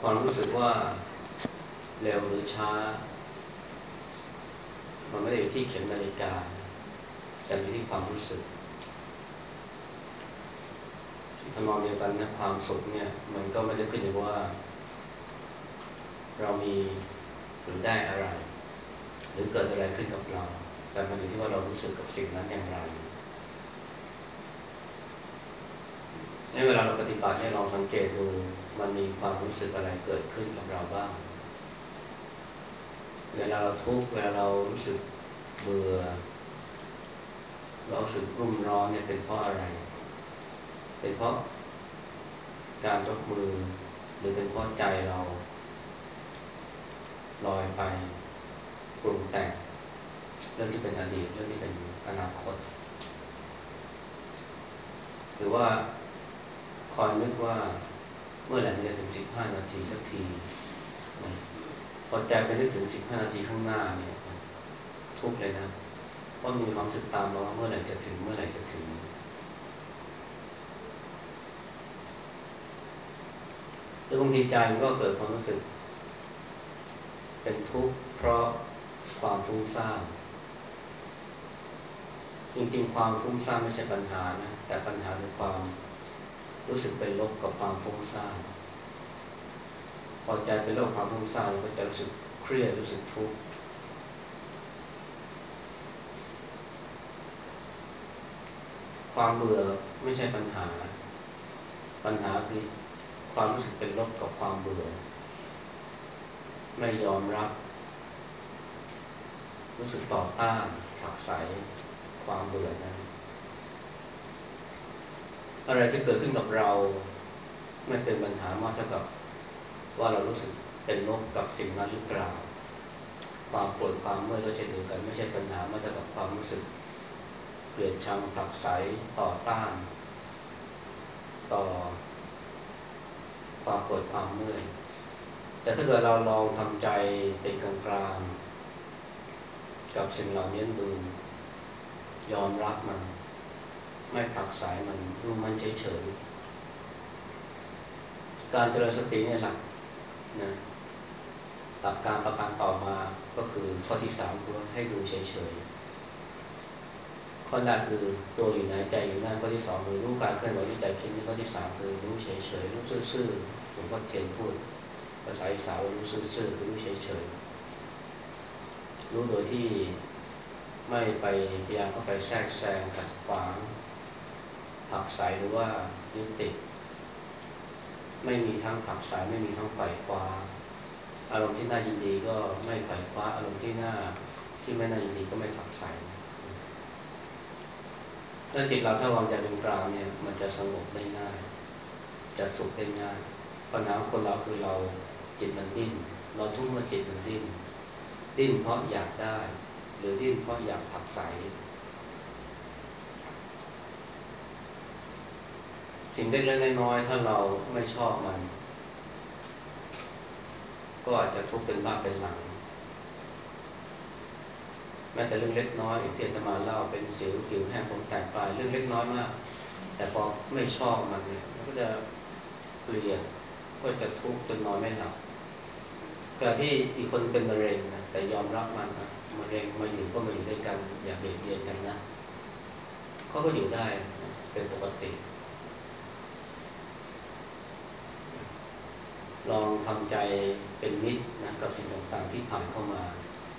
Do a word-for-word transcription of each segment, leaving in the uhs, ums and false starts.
ความรู้สึกว่าเร็วหรือช้ามันไม่ได้อยู่ที่เข็มนาฬิกาแต่อยู่ที่ความรู้สึกทำนองเดียวกันนะความสุขเนี่ยมันก็ไม่ได้ขึ้นอยู่ว่าเรามีหรือได้อะไรหรือเกิดอะไรขึ้นกับเราแต่มันอยู่ที่ว่าเรารู้สึกกับสิ่งนั้นอย่างไรในเวลาเราปฏิบัติให้ลองสังเกตดูมันมีความรู้สึกอะไรเกิดขึ้นกับเราบ้างเวลาเราทุกข์เวลาเรารู้สึกเบื่อเรารู้สึกรุ่มร้อนเนี่ยเป็นเพราะอะไรเป็นเพราะการยกมือหรือเป็นเพราะใจเราลอยไปปรุงแต่งเรื่องที่เป็นอดีตเรื่องที่เป็นอนาคตหรือว่าคอยนึกว่าเมื่อไหร่มันจะถึงสิบห้านาทีสักทีนะพอใจไปนึกถึงสิบห้านาทีข้างหน้าเนี่ยทุกเลยนะเพราะมีความรู้สึกตามมาว่าเมื่อไหร่จะถึงเมื่อไหร่จะถึงหรือบางทีใจมันก็เกิดความรู้สึกเป็นทุกข์เพราะความฟุ้งซ่านจริงๆความฟุ้งซ่านไม่ใช่ปัญหานะแต่ปัญหาคือความรู้สึกเป็นลบกับความฟุ้งซ่านพอใจเป็นลบความฟุ้งซ่านเราก็จะรู้สึกเครียดรู้สึกทุกข์ความเบื่อไม่ใช่ปัญหาปัญหาคือความรู้สึกเป็นลบกับความเบื่อไม่ยอมรับรู้สึกต่อต้านผลักไสความเบื่อนั้นอะไรที่เกิดขึ้นกับเราไม่เป็นปัญหามากเท่ากับว่าเรารู้สึกเป็นลบกับสิ่งนั้นหรือเปล่าความปวดความเมื่อยก็เช่นเดียวกันไม่ใช่ปัญหามากเท่ากับความรู้สึกเกลียดชังผลักไสต่อต้านต่อความปวดความเมื่อยแต่ถ้าเกิดเราลองทำใจเป็นกลางๆกับสิ่งเหล่านี้ดูยอมรับมันไม่ผลักไสมันดูมันเฉยๆการเจริญสติเนี่ยหลักนะหลักการประการต่อมาก็คือข้อที่สามคือให้ดูเฉยๆข้อแรกคือตัวอยู่ไหนใจอยู่นั่นข้อที่สองคือรู้การเคลื่อนไหวรู้ใจคิดข้อที่สามคือรู้เฉยๆรู้ซื่อๆหลวงพ่อเทียนพูดภาษาอีสานว่ารู้ซื่อๆคือรู้เฉยๆรู้โดยที่ไม่ไปพยายามเข้าไปแทรกแซงขัดขวางผลักไสหรือว่ายึดติดไม่มีทั้งผลักไสไม่มีทั้งไขว่คว้าอารมณ์ที่น่ายินดีก็ไม่ไขว่คว้าอารมณ์ที่น่าที่ไม่น่ายินดีก็ไม่ผลักไสถ้าจิตเราถ้าวางใจเป็นกลางเนี่ยมันจะสงบได้ง่ายจะสุขได้ง่ายปัญหาของคนเราคือเราจิตมันดิ้นเราทุกข์เมื่อจิตมันดิ้นดิ้นเพราะอยากได้หรือดิ้นเพราะอยากผลักไสสิ่งเล็กๆน้อยๆถ้าเราไม่ชอบมันก็อาจจะทุกข์เป็นบ้าเป็นหลังแม้แต่เรื่องเล็กน้อยอย่างที่อาตมาเล่าเป็นสิวผิวแห้งผมแตกปลายเรื่องเล็กน้อยมากแต่พอไม่ชอบมันเนี่ยมันก็จะเกลียดก็จะทุกข์จนนอนไม่หลับขณะที่อีกคนเป็นมะเร็งนะแต่ยอมรับมันนะมะเร็งมาอยู่ก็มาอยู่ด้วยกันอย่าเบียดเบียนกันนะเขาก็อยู่ได้เป็นปกติลองทำใจเป็นมิตรนะกับสิ่งต่างๆที่ผ่านเข้ามา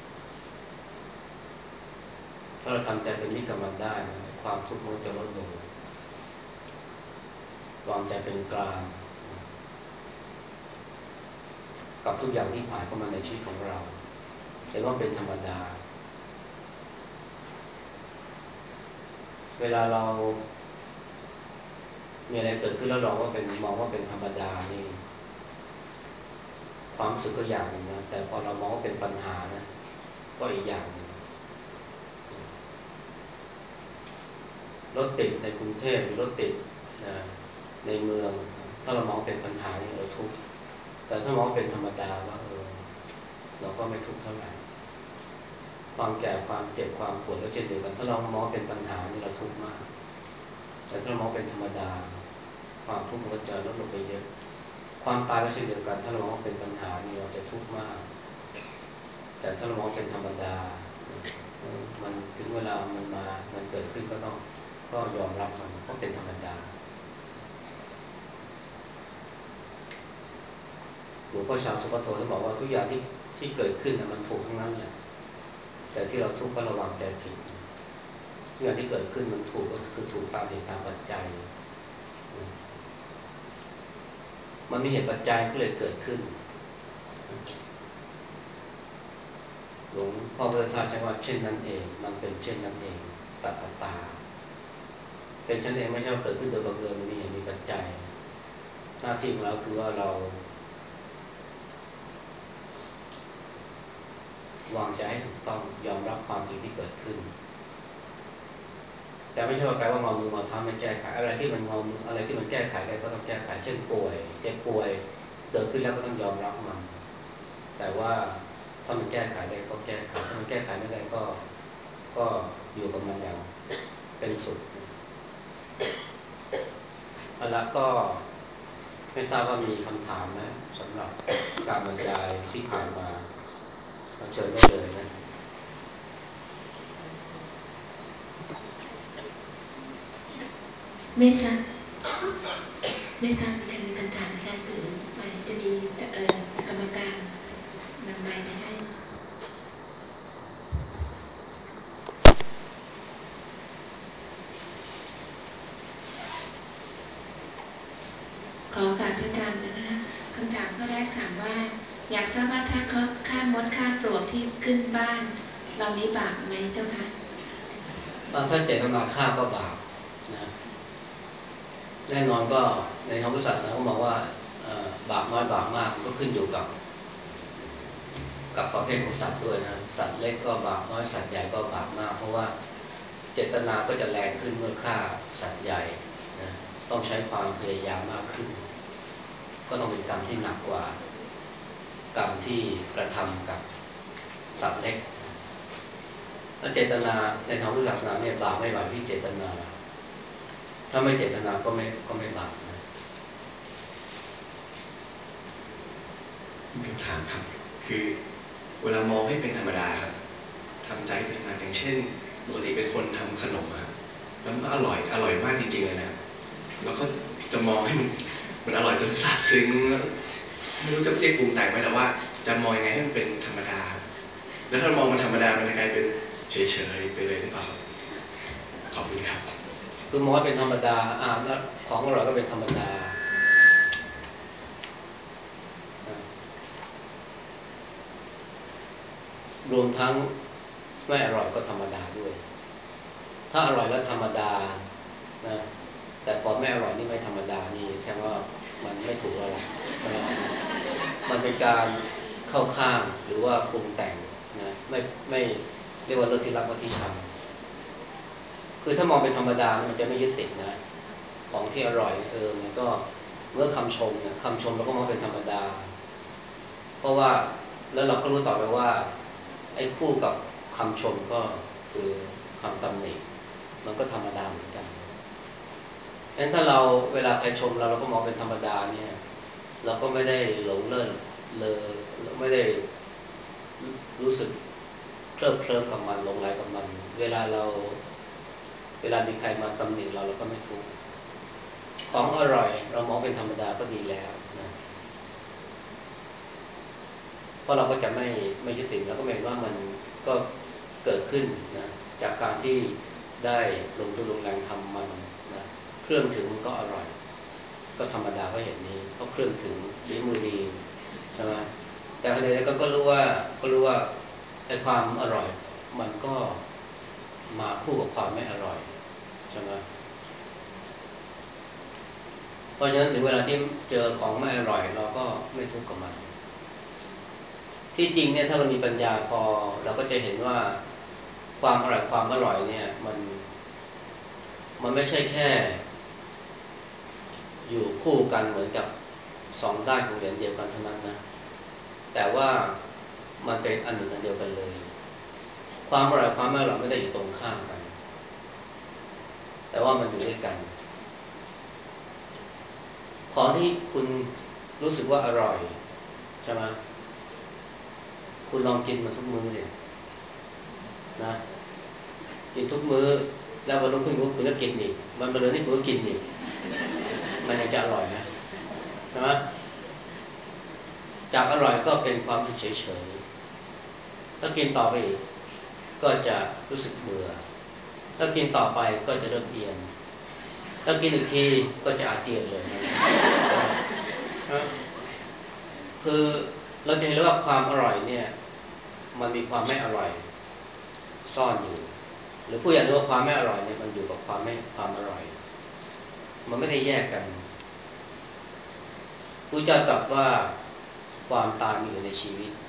ถ้าเราทำใจเป็นมิตรกับมันได้นะความทุกข์มันจะลดลงวางใจเป็นกลางกับทุกอย่างที่ผ่านเข้ามาในชีวิตของเราเห็นว่าเป็นธรรมดาเวลาเรามีอะไรเกิดขึ้นแล้วเราก็เป็นมองว่าเป็นธรรมดานี่ความรู้สึกก็อย่างหนึ่งนะแต่พอเรามองว่าเป็นปัญหานะก็อีกอย่างหนึ่งรถติดในกรุงเทพหรือรถติดนะในเมืองถ้าเรามองเป็นปัญหาเนี่ยเราทุกข์แต่ถ้ามองเป็นธรรมดาว่าเออเราก็ไม่ทุกข์เท่าไหร่ความแก่ความเจ็บความปวดก็เช่นเดียวกันถ้าเรามองเป็นปัญหานี่เราทุกข์มากแต่ถ้าเรามองเป็นธรรมดาความทุกข์มันก็จะลดลงไปเยอะความตายก็เช่นเดียวกันถ้าเรามองว่าเป็นปัญหานี่เราจะทุกข์มากแต่ถ้าเรามองเป็นธรรมดามันถึงเวลามันมามันเกิดขึ้นก็ต้องก็ยอมรับมันเพราะเป็นธรรมดาหลวงพ่อชาสุปโทท่านบอกว่าทุกอย่างที่ที่เกิดขึ้นมันถูกทั้งนั้นแหละแต่ที่เราทุกข์เพราะเราวางใจผิดทุกอย่างที่เกิดขึ้นมันถูกก็คือถูกตามเหตุตามปัจจัยมันมีเหตุปัจจัยก็เลยเกิดขึ้นหลวงพ่อพุทธทาสใช้ว่าเช่นนั้นเองมันเป็นเช่นนั้นเองตัตตาเป็นเช่นเองไม่ใช่ว่าเกิดขึ้นโดยบังเอิญมันมีเหตุมีปัจจัยหน้าที่ของเราคือว่าเราวางใจให้ถูกต้องยอมรับความจริงที่เกิดขึ้นแต่ไม่ใช่ว่าแปลว่างอมืองอเท้าไม่แก้ไขอะไรที่มันงอมอะไรที่มันแก้ไขได้ก็ต้องแก้ไขเช่นป่วยเจ็บป่วยเกิดขึ้นแล้วก็ต้องยอมรับมันแต่ว่าถ้ามันแก้ไขได้ก็แก้ไขถ้ามันแก้ไขไม่ได้ก็ก็อยู่กับมันอย่างเป็นสุขแล้วก็ไม่ทราบว่ามีคำถามไหมสำหรับการบรรยายที่ผ่านมาเราเชิญได้เลยนะไม่ทราบไม่ทราบมีใครมีคำถามไหมคะหรือไม่จะมีเอ่อกรรมการนำไมค์ไปให้ขอฝากพระอาจารย์นะคะคำถามข้อแรกถามว่าอยากทราบว่าถ้าเขาฆ่ามดฆ่าปลวกที่ขึ้นบ้านเรานี้บาปไหมเจ้าคะถ้าเจตนาฆ่าก็บาปนะแน่นอนก็ในทางพุทธศาสนาก็มองว่าบาปน้อยบาปมากก็ขึ้นอยู่กับกับประเภทของสัตว์ด้วยนะสัตว์เล็กก็บาปน้อยสัตว์ใหญ่ก็บาปมากเพราะว่าเจตนาก็จะแรงขึ้นเมื่อฆ่าสัตว์ใหญ่นะต้องใช้ความพยายามมากขึ้นก็ต้องเป็นกรรมที่หนักกว่ากรรมที่กระทำกับสัตว์เล็กแล้วเจตนาในทางพุทธศาสนาเนี่ยบาปไม่บาปที่เจตนาถ้าไม่เจตนาก็ไม่ก็ไม่บาปนะมีคำถามครับคือเวลามองให้เป็นธรรมดาครับทำใจเป็นธรรมดาอย่างเช่นปกติเป็นคนทำขนมครับแล้วมันก็อร่อยอร่อยมากจริงๆเลยนะแล้วก็จะมองให้มันมันอร่อยจนซาบซึ้งไม่รู้จะเรียกปรุงแต่งไหมแต่ว่าจะมองยังไงให้มันเป็นธรรมดาแล้วถ้ามองมันธรรมดามันจะกลายเป็นเฉยๆไปเลยหรือเปล่าครับขอบคุณครับคือมองว่าเป็นธรรมดาอ่าของอร่อยก็เป็นธรรมดา รวมทั้งไม่อร่อยก็ธรรมดาด้วยถ้าอร่อยแล้วธรรมดานะแต่พอไม่อร่อยนี่ไม่ธรรมดานี่แสดงว่ามันไม่ถูกแล้วล่ะใช่ไหมมันเป็นการเข้าข้างหรือว่าปรุงแต่งนะไม่ไม่เรียกว่าเลิกที่รักว่าที่ชังคือถ้ามองเป็นธรรมดามันจะไม่ยึดติดนะของที่อร่อยเออมันก็เมื่อคำชมเนี่ยคำชมเราก็มองเป็นธรรมดาเพราะว่าแล้วเราก็รู้ต่อไปว่าไอ้คู่กับคำชมก็คือคำตำหนิมันก็ธรรมดาเหมือนกันงั้นถ้าเราเวลาใครชมเราเราก็มองเป็นธรรมดาเนี่ยเราก็ไม่ได้หลงเลิศเลยไม่ได้รู้สึกเคลิบเคลิ้มกับมันหลงไหลกับมันเวลาเราเวลามีใครมาตำหนิเราเราก็ไม่ทุกข์ของอร่อยเรามองเป็นธรรมดาก็ดีแล้วนะเพราะเราก็จะไม่ไม่ยึดติดแล้วก็เห็นว่ามันก็เกิดขึ้นนะจากการที่ได้ลงทุนลงแรงทำมันนะเครื่องถึงมันก็อร่อยก็ธรรมดาก็เห็นนี้เพราะเครื่องถึงฝีมือดีใช่ไหมแต่ขณะเดียวกันก็รู้ว่าก็รู้ว่าไอ้ความอร่อยมันก็มาคู่กับความไม่อร่อยใช่ไหมเพราะฉะนั้นถึงเวลาที่เจอของไม่อร่อยเราก็ไม่ทุกข์กับมันที่จริงเนี่ยถ้าเรามีปัญญาพอเราก็จะเห็นว่าความอร่อยความอร่อยเนี่ยมันมันไม่ใช่แค่อยู่คู่กันเหมือนกับสองด้านของเหรียญเดียวกันเท่านั้นนะแต่ว่ามันเป็นอันหนึ่งอันเดียวกันเลยความอร่อยความไม่อร่อยไม่ได้อยู่ตรงข้ามกันแต่ว่ามันอยู่ด้วยกันของที่คุณรู้สึกว่าอร่อยใช่ไหมคุณลองกินมันทุกมื้อเนี่ยนะกินทุกมื้อแล้ววันรุ่งขึ้นคุณก็กินอีกวันมะรืนนี่คุณก็กินอีกมันยังจะอร่อยไหมใช่ไหมจากอร่อยก็เป็นความรู้สึกเฉยๆถ้ากินต่อไปอีกก็จะรู้สึกเบื่อถ้ากินต่อไปก็จะเริ่มเอียนถ้ากินอีกทีก็จะอาเจียนเลยนะคือเราจะเห็นว่าความอร่อยเนี่ยมันมีความไม่อร่อยซ่อนอยู่หรือผู้อยากรู้ว่าความไม่อร่อยเนี่ยมันอยู่กับความไม่ความอร่อยมันไม่ได้แยกกันผู้เจ้าตรัสว่าความตายมีอยู่ในชีวิต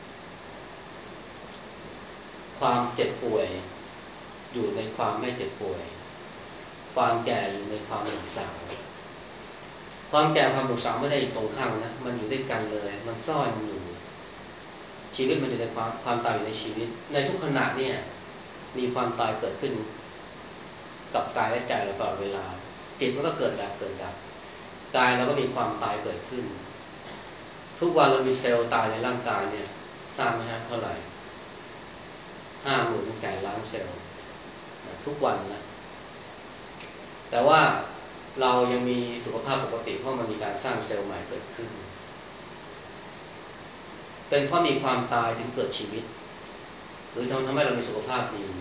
ความเจ็บป่วยอยู่ในความไม่เจ็บป่วยความแก่อยู่ในความหนุ่มสาวความแก่ความหนุ่มสาวไม่ได้อยู่ตรงข้ามนะมันอยู่ด้วยกันเลยมันซ่อนอยู่ชีวิตมันอยู่ในความความตายอยู่ในชีวิตในทุกขณะเนี่ยมีความตายเกิดขึ้นกับกายและใจเราตลอดเวลาจิตมันก็เกิดดับเกิดดับกายเราก็มีความตายเกิดขึ้นทุกวันเรามีเซลล์ตายในร่างกายเนี่ยทราบไหมฮะเท่าไหร่ห้าหมื่นถึงแสนล้านเซลล์ทุกวันนะแต่ว่าเรายังมีสุขภาพปกติเพราะมันมีการสร้างเซลล์ใหม่เกิดขึ้นเป็นเพราะมีความตายถึงเกิดชีวิตหรือทำทำให้เรามีสุขภาพดี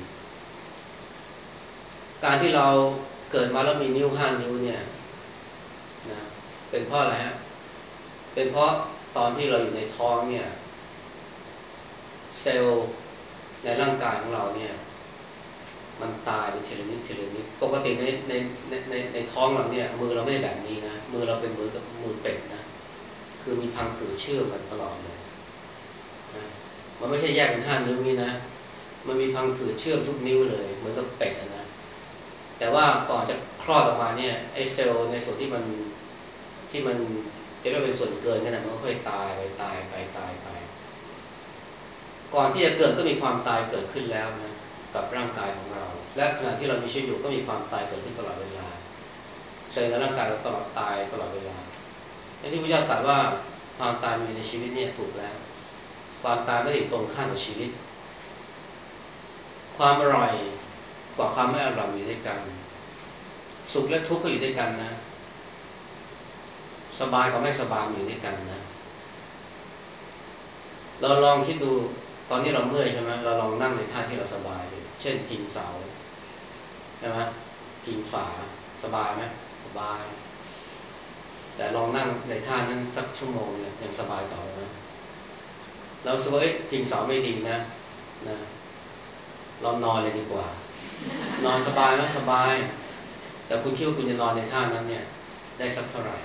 การที่เราเกิดมาแล้วมีนิ้วห้านิ้วเนี่ยนะเป็นเพราะอะไรฮะเป็นเพราะตอนที่เราอยู่ในท้องเนี่ยเซลล์ในร่างกายของเราเนี่ยมันตายไปทีละนิดทีละนิดปกติในในในในในท้องเราเนี่ยมือเราไม่ได้แบบนี้นะมือเราเป็นมือกับมือเป็ดนะคือมีพังผืดเชื่อมกันตลอดเลยนะมันไม่ใช่แยกเป็นห้านิ้วนี่นะมันมีพังผืดเชื่อมทุกนิ้วเลยเหมือนกับเป็ดนะแต่ว่าก่อนจะคลอดออกมาเนี่ยไอเซลล์ในส่วนที่มันที่มันจะเรียกเป็นส่วนเกินนั่นแหละมันก็ค่อยตายไปตายไปตายไปก่อนที่จะเกิดก็มีความตายเกิดขึ้นแล้วนะกับร่างกายของเราและขณะที่เรามีชีวิตอยู่ก็มีความตายเกิดขึ้นตลอดเวลาเซลล์ในร่างกายเราตลอดตายตลอดเวลาในที่พระเจ้าตรัสว่าความตายมีในชีวิตเนี่ยถูกแล้วความตายไม่ได้ตรงข้ามกับชีวิตความอร่อยกว่าความไม่อร่อยอยู่ด้วยกันสุขและทุกข์ก็อยู่ด้วยกันนะสบายกับไม่สบายอยู่ด้วยกันนะเราลองคิดดูตอนนี้เราเมื่อยใช่ไหมเราลองนั่งในท่าที่เราสบายเช่นพิงเสาใช่ไหมพิงฝาสบายไหมสบายแต่ลองนั่งในท่านั้นสักชั่วโมงเนี่ยยังสบายต่อนะเราสวยพิงเสาไม่ดีนะนะเรานอนเลยดีกว่านอนสบายไหมสบายแต่คุณคิดว่าคุณจะนอนในท่านั้นเนี่ยได้สักเท่าไหร่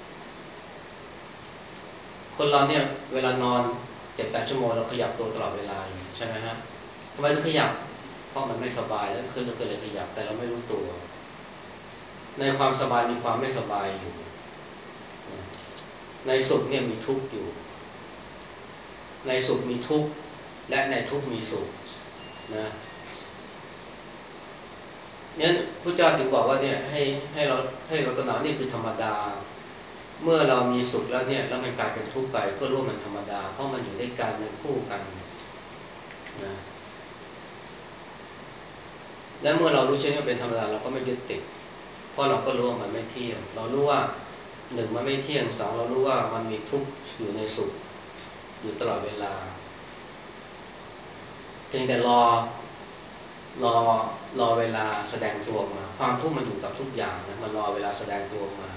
คนเราเนี่ยเวลานอนเจ็ดแปดชั่วโมงเราขยับตัวตลอดเวลาใช่ไหมฮะทำไมถึงขยับเพราะมันไม่สบายแล้วขึ้นก็เลยขยับแต่เราไม่รู้ตัวในความสบายมีความไม่สบายอยู่ในสุขเนี่ยมีทุกข์อยู่ในสุขมีทุกข์และในทุกข์มีสุขนะงั้นพระเจ้าถึงบอกว่าเนี่ยให้ให้เราให้เราตระหนักนี่คือธรรมดาเมื่อเรามีสุขแล้วเนี่ยแล้วมันกลายเป็นทุกข์ไปก็รู้มันธรรมดาเพราะมันอยู่ด้วยกันมันคู่กันนะและเมื่อเรารู้เช่นนี้เป็นธรรมดาเราก็ไม่ยึดติดเพราะเราก็รู้ว่ามันไม่เที่ยงเรารู้ว่าหนึ่งมันไม่เที่ยงสองเรารู้ว่ามันมีทุกข์อยู่ในสุขอยู่ตลอดเวลาเพียงแต่รอรอรอเวลาแสดงตัวมาความทุกข์มันอยู่กับทุกอย่างนะมันรอเวลาแสดงตัวมา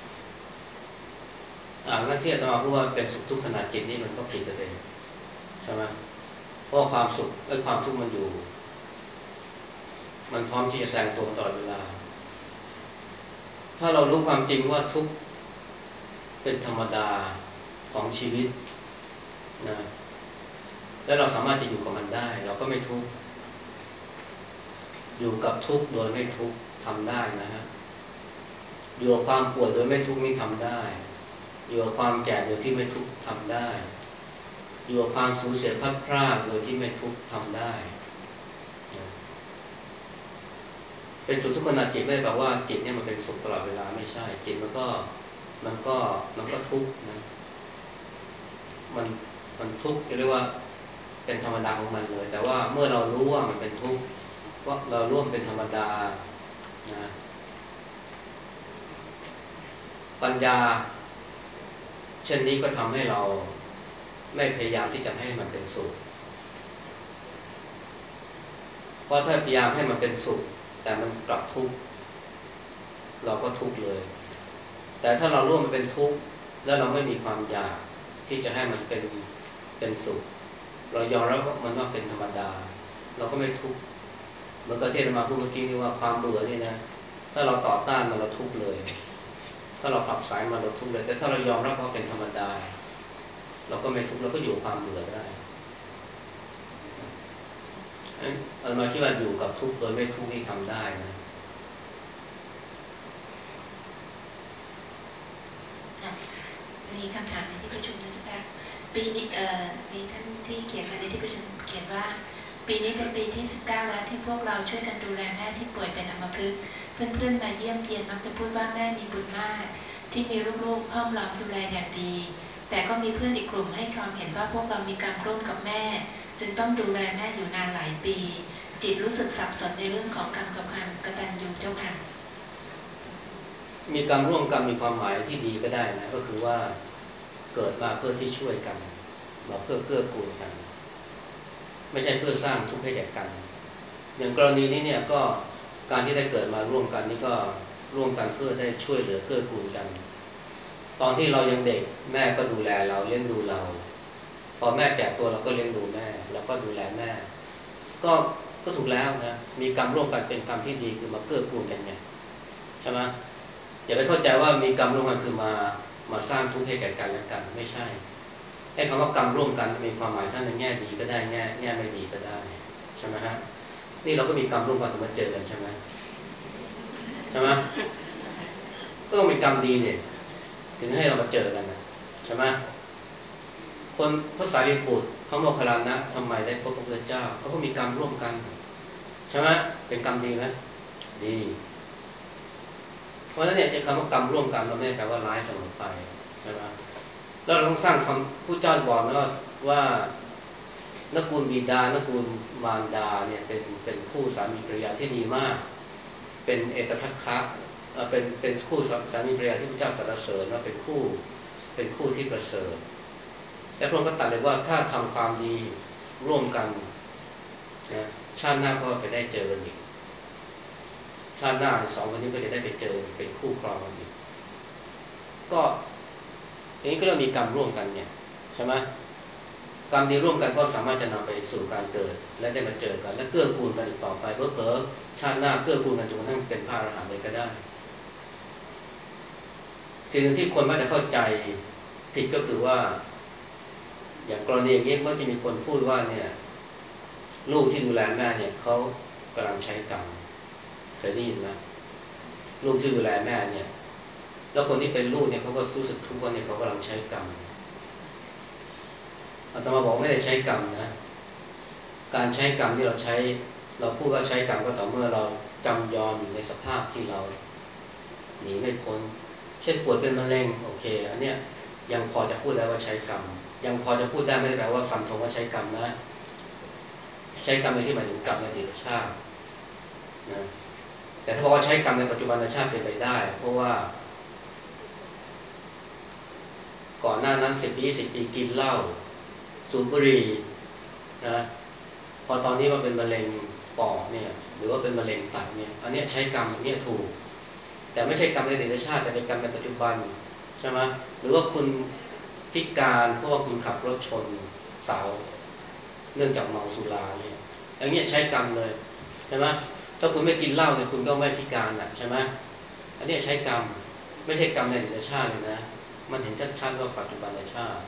อ่างั้นที่อาตมาพูดว่าเป็นสุขทุกขณะจิตนี่มันก็ผิดเลยใช่ไหมเพราะความสุขไอ้ความทุกข์มันอยู่มันพร้อมที่จะแสดงตัวตลอดเวลาถ้าเรารู้ความจริงว่าทุกข์เป็นธรรมดาของชีวิตนะแล้วเราสามารถจะอยู่กับมันได้เราก็ไม่ทุกข์อยู่กับทุกข์โดยไม่ทุกข์ทำได้นะฮะอยู่กับความป่วยโดยไม่ทุกข์นี่ทำได้อยู่กับความแก่โดยที่ไม่ทุกข์ทำได้อยู่กับความสูญเสียพลัดพรากโดยที่ไม่ทุกข์ทำได้เป็นสุขทุกขณะจิตไม่ได้แปลว่าจิตเนี่ยมันเป็นสุขตลอดเวลาไม่ใช่จิตมันก็มันก็มันก็ทุกข์นะมันมันทุกข์เรียกว่าเป็นธรรมดาของมันเลยแต่ว่าเมื่อเรารู้ว่ามันเป็นทุกข์ว่าเรารู้ว่ามันเป็นธรรมดานะปัญญาเช่นนี้ก็ทำให้เราไม่พยายามที่จะให้มันเป็นสุขเพราะถ้าพยายามให้มันเป็นสุขแต่มันกลับทุกข์เราก็ทุกข์เลยแต่ถ้าเรารู้ว่ามันเป็นทุกข์แล้วเราไม่มีความอยากที่จะให้มันเป็นเป็นสุขเรายอมรับว่ามันว่าเป็นธรรมดาเราก็ไม่ทุกข์เหมือนกับที่เรามาพูดเมื่อกี้นี่ว่าความเบื่อนี่นะถ้าเราต่อต้านมันเราทุกข์เลยถ้าเราปรับสายมันเราทุกข์เลยแต่ถ้าเรายอมรับว่าเป็นธรรมดาเราก็ไม่ทุกข์เราก็อยู่ความเบื่อได้เอามาคิดว่าอยู่กับทุกข์โดยไม่ทุกข์นี่ทำได้นะมีคำถามในที่ประชุมนะคะปีนี้เอ่อมีท่านที่เขียนมาในที่ประชุมเขียนว่าปีนี้เป็นปีที่สิบเก้าแล้วที่พวกเราช่วยกันดูแลแม่ที่ป่วยเป็นอัมพฤกษ์เพื่อนๆมาเยี่ยมเยียนมักจะพูดว่าแม่มีบุญมากที่มีลูกๆห้อมล้อมดูแลอย่างดีแต่ก็มีเพื่อนอีกกลุ่มให้ความเห็นว่าพวกเรามีกรรมร่วมกับแม่จึงต้องดูแลแม่อยู่นานหลายปีจิตรู้สึกสับสนในเรื่องของกรรมกับความกตัญญูเจ้าค่ะมีกรรมร่วมกันมีความหมายที่ดีก็ได้นะก็คือว่าเกิดมาเพื่อที่ช่วยกันมาเพื่อเกื้อกูลกันไม่ใช่เพื่อสร้างทุกข์ให้แก่กันอย่างกรณีนี้เนี่ยก็การที่ได้เกิดมาร่วมกันนี่ก็ร่วมกันเพื่อได้ช่วยเหลือเกื้อกูลกันตอนที่เรายังเด็กแม่ก็ดูแลเราเลี้ยงดูเราพอแม่แก่ตัวเราก็เลี้ยงดูแม่แล้วก็ดูแลแม่ก็ก็ถูกแล้วนะมีกรรมร่วมกันเป็นกรรมที่ดีคือมาเกื้อกูลกันไงใช่ไหมอย่าไปเข้าใจว่ามีกรรมร่วมกันคือมามาสร้างทุกข์ให้แก่กันและกันไม่ใช่ไอ้คำว่ากรรมร่วมกันมีความหมายทั้งในแง่ดีก็ได้แง่แง่ไม่ดีก็ได้ใช่ไหมฮะนี่เราก็มีกรรมร่วมกันถึงมาเจอกันใช่ไหมใช่ไหมก็ต้องมีกรรมดีเนี่ยถึงให้เรามาเจอกันนะใช่ไหมคนพระสารีบุตรพระโมคคัลลานะทำไมได้พบพระพุทธเจ้าก็เพราะมีกรรมร่วมกันใช่ไหมเป็นกรรมดีไหมดีเพราะฉะนั้นเนี่ยคำว่ากรรมร่วมกันเราไม่ได้แปลว่าร้ายเสมอไปใช่ไหมแล้วเราต้องสร้างคำผู้เจ้าบอกนะว่าว่านกูลบิดานกูลมารดาเนี่ยเป็นเป็นคู่สามีภรรยาที่ดีมากเป็นเอตทัคคะเป็นเป็นคู่สามีภรรยาที่พระเจ้าสรรเสริญว่าเป็นคู่เป็นคู่ที่ประเสริฐและพระองค์ก็ตรัสเลยว่าถ้าทำความดีร่วมกันนะชาติหน้าก็ไปได้เจอกันอีกชาติหน้าสองคนนี้ก็จะได้ไปเจอเป็นคู่ครองกันอีกก็อย่างนี้ก็เรามีกรรมร่วมกันเนี่ยใช่ไหมกรรมดีร่วมกันก็สามารถจะนำไปสู่การเกิดและได้มาเจอกันและเกื้อกูลกันอีกต่อไปเผลอๆชาติหน้าเกื้อกูลกันจนกระทั่งเป็นพระอรหันต์เลยก็ได้สิ่งหนึ่งที่คนไม่ได้เข้าใจผิดก็คือว่าอย่างกรณีอย่างนี้เมื่อที่มีคนพูดว่าเนี่ยลูกที่ดูแลแม่เนี่ยเขากำลังใช้กรรมเคยได้ยินไหมลูกที่ดูแลแม่เนี่ยแล้วคนที่เป็นลูกเนี่ยเขาก็รู้สึกทุกข์ว่าเนี่ยเขากำลังใช้กรรมอาตมาบอกไม่ได้ใช้กรรมนะการใช้กรรมที่เราใช้เราพูดว่าใช้กรรมก็ต่อเมื่อเราจำยอมอยู่ในสภาพที่เราหนีไม่พ้นเช่นป่วยเป็นมะเร็งโอเคอันเนี้ยยังพอจะพูดได้ว่าใช้กรรมยังพอจะพูดได้ไม่ได้แปลว่าฟันธงว่าใช้กรรมนะใช้กรรมในที่หมายถึงกรรมในอดีตชาตินะแต่ถ้าบอกว่าใช้กรรมในปัจจุบันชาติเป็นไปได้เพราะว่าก่อนหน้านั้นสิบปีสิบปีกินเหล้าสูบบุหรี่นะพอตอนนี้มาเป็นมะเร็งปอดเนี่ยหรือว่าเป็นมะเร็งตับเนี่ยอันนี้ใช้กรรมเนี่ยถูกแต่ไม่ใช่กรรมในอดีตชาติแต่เป็นกรรมในปัจจุบันใช่ไหมหรือว่าคุณพิการเพราะว่าคุณขับรถชนเสาเนื่องจากเมาสุราเนี่ยอันนี้ใช้กรรมเลยใช่ไหมถ้าคุณไม่กินเหล้าเนี่ยคุณก็ไม่พิการอ่ะใช่ไหมอันนี้ใช้กรรมไม่ใช่กรรมในอดีตชาติเลยนะมันเห็นชัดๆว่าปัจจุบันชาติ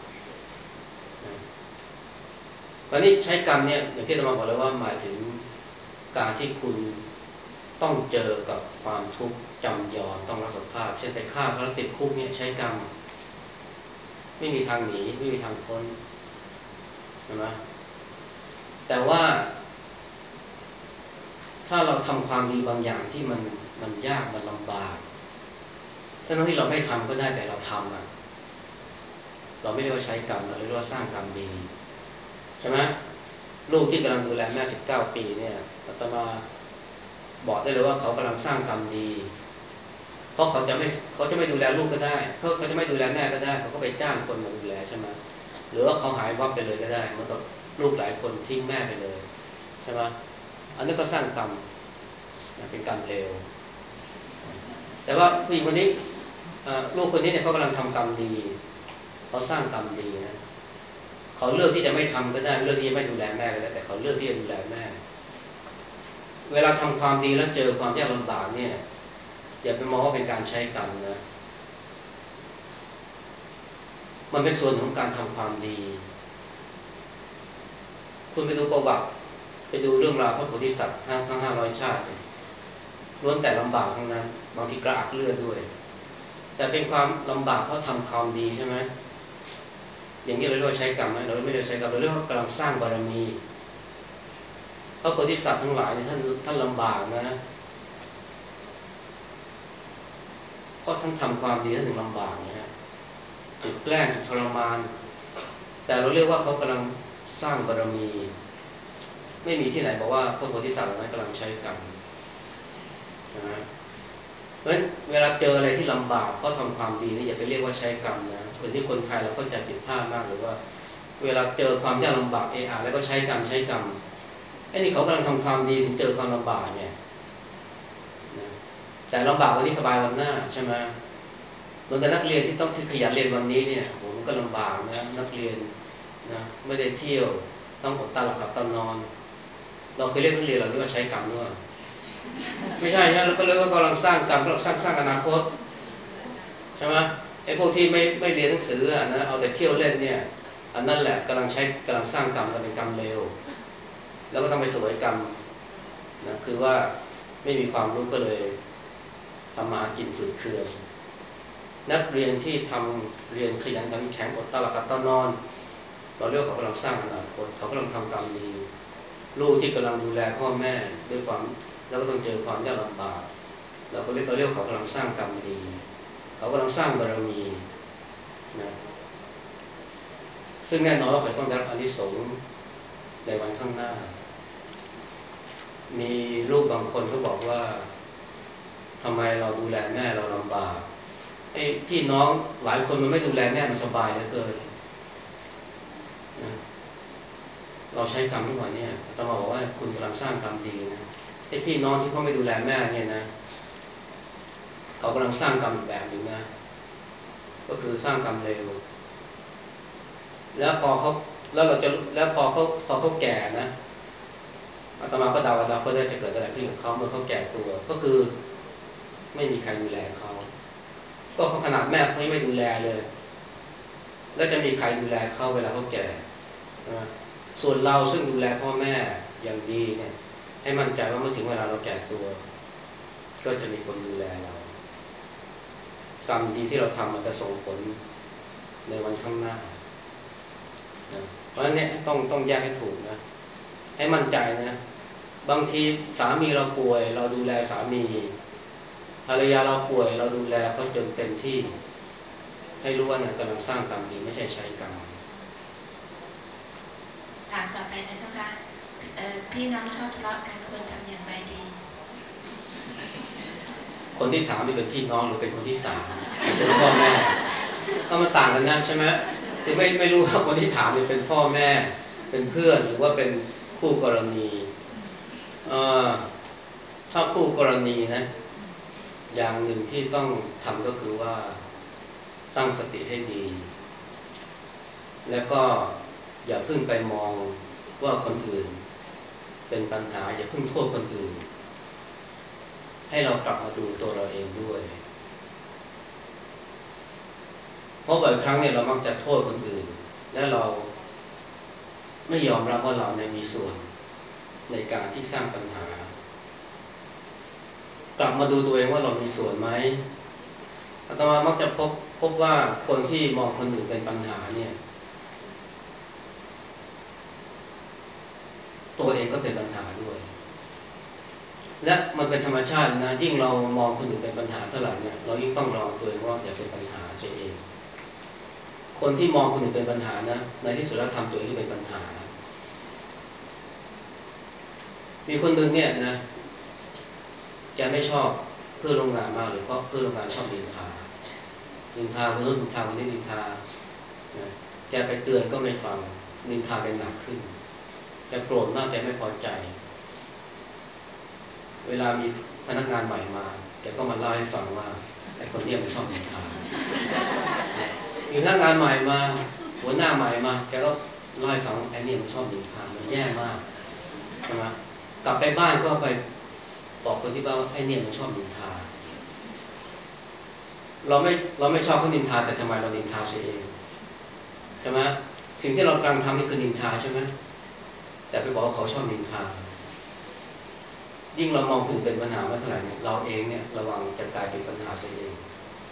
ตอนนี้ใช้กรรมเนี่ยอย่างที่เราบอกแล้วว่าหมายถึงการที่คุณต้องเจอกับความทุกข์จำยอมต้องรับสภาพเช่นไปฆ่าพระติดคุกเนี่ยใช้กรรมไม่มีทางหนีไม่มีทางพ้นใช่ไหมแต่ว่าถ้าเราทำความดีบางอย่างที่มันมันยากมันลำบากทั้งที่เราไม่ทำก็ได้แต่เราทำอ่ะเราไม่เรียกว่าใช้กรรมเราเรียกว่าสร้างกรรมดีใช่ไหมลูกที่กำลังดูแลแม่สิบเก้าปีเนี่ยอาตมาบอกได้เลยว่าเขากำลังสร้างกรรมดีเพราะเขาจะไม่เขาจะไม่ดูแลลูกก็ได้เขาเขาจะไม่ดูแลแม่ก็ได้เขาก็ไปจ้างคนมาดูแลใช่ไหมหรือว่าเขาหายวับไปเลยก็ได้เหมือนกับลูกหลายคนทิ้งแม่ไปเลยใช่ไหมอันนี้ก็สร้างกรรมเป็นกรรมเลวแต่ว่าผู้หญิงคนนี้ลูกคนนี้เนี่ยเขากำลังทำกรรมดีเขาสร้างกรรมดีนะเขาเลือกที่จะไม่ทำก็ได้เลือกที่จะไม่ดูแลแม่ก็ได้แต่เขาเลือกที่จะดูแลแม่เวลาทำความดีแล้วเจอความยากลำบากเนี่ยอย่าไปมองว่าเป็นการใช้กรรมนะมันเป็นส่วนของการทำความดีคุณไปดูประวัติไปดูเรื่องราวพระโพธิสัตว์ทั้งห้าร้อยชาติล้วนแต่ลำบากทั้งนั้นบางทีกระอักเลือดด้วยแต่เป็นความลำบากเพราะทำความดีใช่ไหมอย่างนี้เราเรียกว่าใช้กรรมไหมเราไม่ได้ใช้กรรมเราเรียกว่ากำลังสร้างบารมีพระโพธิสัตว์ทั้งหลายเนี่ยท่านท่านลำบากนะเพราะท่านทำความดีท่านถึงลำบากนะฮะถูกแกล้งถูกทรมานแต่เราเรียกว่าเขากำลังสร้างบารมีไม่มีที่ไหนบอกว่าพระโพธิสัตว์นั้นกำลังใช้กรรมนะเพราะฉะนั้นเวลาเจออะไรที่ลำบากก็ทำความดีนี่อย่าไปเรียกว่าใช้กรรมนะคนที่คนไทยเราเข้าใจผิดพลาดมากหรือว่าเวลาเจอความยากลำบากเออแล้วก็ใช้กรรมใช้กรรมไอ้นี่เขากำลังทำความดีถึงเจอความลำบากเนี่ยนะแต่ลำบากวันนี้สบายวันหน้าใช่ไหมเหมือนกับนักเรียนที่ต้องขยันเรียนวันนี้เนี่ยโหมันก็ลำบากนะนักเรียนนะไม่ได้เที่ยวต้องอดตาหลับกับตอนนอนเราเคยเรียกนักเรียนเราเรียกว่าใช้กรรมด้วยไม่ใช่นะเราก็เรียกว่ากำลังสร้างกรรมกำลังสร้างสร้างอนาคตใช่ไหมไอ้พวกที่ไม่ไม่เรียนหนังสืออ่ะนะเอาแต่เที่ยวเล่นเนี่ยอันนั้นแหละกำลังใช้กำลังสร้างกรรมกันเป็นกรรมเลวแล้วก็ต้องไปเสวยกรรมนะคือว่าไม่มีความรู้ก็เลยทำมาหากินฝืดเคืองนักเรียนที่ทำเรียนขยันขันแข็งอดตาหลับกับตอนนอนเราเรียกเขากำลังสร้างอนาคตเขากำลังทำกรรมดีลูกที่กำลังดูแลพ่อแม่ด้วยความแล้วก็ต้องเจอความยากลำบากเราก็เรียกเราเรียกเขากำลังสร้างกรรมดีเขากำลังสร้างบารมีนะซึ่งแน่นอนว่าเขาต้องได้รับอานิสงส์ในวันข้างหน้ามีลูกบางคนเขาบอกว่าทำไมเราดูแลแม่เราลำบากไอ้พี่น้องหลายคนมันไม่ดูแลแม่มันสบายเหลือเกินนะเราใช้กรรมทุกวันเนี่ยต้องมาบอกว่าคุณกำลังสร้างกรรมดีนะไอ้พี่น้องที่เขาไม่ดูแลแม่เนี่ยนะเขากำลังสร้างกรรมแบบนึงนะก็คือสร้างกรรมเร็วแล้วพอเขาแล้วเราจะแล้วพอเขาพอเขาแก่นะอาตมาก็เดาว่าเขาได้จะเกิดอะไรขึ้นกับเขาเมื่อเขาแก่ตัวก็คือไม่มีใครดูแลเขาก็ขนาดแม่เขาไม่ดูแลเลยแล้วจะมีใครดูแลเขาเวลาเขาแก่นะส่วนเราซึ่งดูแลพ่อแม่อย่างดีเนี่ยให้มั่นใจว่าเมื่อถึงเวลาเราแก่ตัวก็จะมีคนดูแลเรากรรมดีที่เราทำมันจะส่งผลในวันข้างหน้านะเพราะฉะนั้นเนี่ยต้องต้องแยกให้ถูกนะให้มั่นใจนะบางทีสามีเราป่วยเราดูแลสามีภรรยาเราป่วยเราดูแลเขาจนเต็มที่ให้รู้ว่าเนี่ยกำลังสร้างกรรมดีไม่ใช่ใช้กรรมถามต่อไปนะเจ้าค่ะพี่น้องชอบทะเลาะกันควรทำอย่างไรดีคนที่ถามนี่เป็นพี่น้องหรือเป็นคนที่สามเป็นพ่อแม่ก็มันต่างกันนะใช่ไหมคือไม่ไม่รู้ว่าคนที่ถามนี่เป็นพ่อแม่เป็นเพื่อนหรือว่าเป็นคู่กรณีเอ่อถ้าคู่กรณีนะอย่างหนึ่งที่ต้องทำก็คือว่าตั้งสติให้ดีแล้วก็อย่าเพิ่งไปมองว่าคนอื่นเป็นปัญหาอย่าเพิ่งโทษคนอื่นให้เรากลับมาดูตัวเราเองด้วยเพราะบ่อยครั้งเนี่ยเรามักจะโทษคนอื่นและเราไม่ยอมรับว่าเราเนี่ยมีส่วนในการที่สร้างปัญหากลับมาดูตัวเองว่าเรามีส่วนไหมอาตมามักจะพบพบว่าคนที่มองคนอื่นเป็นปัญหาเนี่ยตัวเองก็เป็นปัญหาด้วยและมันเป็นธรรมชาตินะยิ่งเรามองคนอื่นเป็นปัญหาเท่าไหร่เนี่ยเรายิ่งต้องระวังตัวเองว่าอย่าเป็นปัญหาเสียเองคนที่มองคนอื่นเป็นปัญหานะในที่สุดแล้วทำตัวเองที่เป็นปัญหามีคนหนึ่งเนี่ยนะแกไม่ชอบเพื่อนร่วมงานมากเลยเพราะเพื่อนร่วมงานชอบนินทานินทาเพื่อนนินทาคนนี้นินทาแกไปเตือนก็ไม่ฟังนินทาแกหนักขึ้นแกโกรธมากแกไม่พอใจเวลามีพนักงานใหม่มาแกก็มาเล่าให้ฟังว่าไอ้คนนี้มันชอบนินทามีพนักงานใหม่มาหัวหน้าใหม่มาแกก็เล่าให้ฟังไอ้นี่มันชอบนินทามันแย่มากใช่ไหมกลับไปบ้านก็ไปบอกคนที่บ้านว่าไอ้นี่มันชอบนินทาเราไม่เราไม่ชอบเขานินทาแต่ทำไมเรานินทาเสียเองใช่ไหมสิ่งที่เรากำลังทำนี่คือนินทาใช่ไหมแต่ไปบอกว่าเขาชอบนินทายิ่งเรามองคนเป็นปัญหามากเท่าไหร่เนี่ยเราเองเนี่ยระวังจะกลายเป็นปัญหาเสียเอง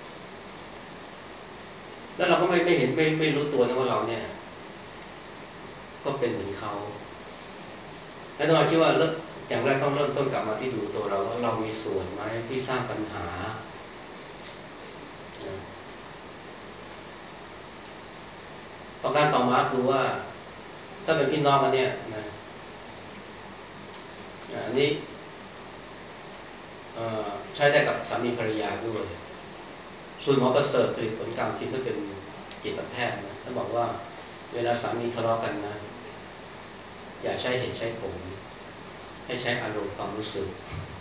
แล้วเราก็ไม่ไม่เห็นไม่ไม่รู้ตัวนะว่าเราเนี่ยก็เป็นเหมือนเขาแล้วเราคิดว่าเริ่มอย่างแรกต้องเริ่มต้นกลับมาที่ดูตัวเราว่าเรามีส่วนไหมที่สร้างปัญหาประการต่อมาคือว่าถ้าเป็นพี่น้องกันเนี่ยนะอันนี้ใช้ได้กับสามีภรรยาด้วยส่วนหมอประเสริฐผลิตผลการพิมพ์ที่เป็นจิตแพทย์นะท่านบอกว่าเวลาสามีทะเลาะกันนะอย่าใช้เหตุใช้ผลให้ใช้อารมณ์ความรู้สึก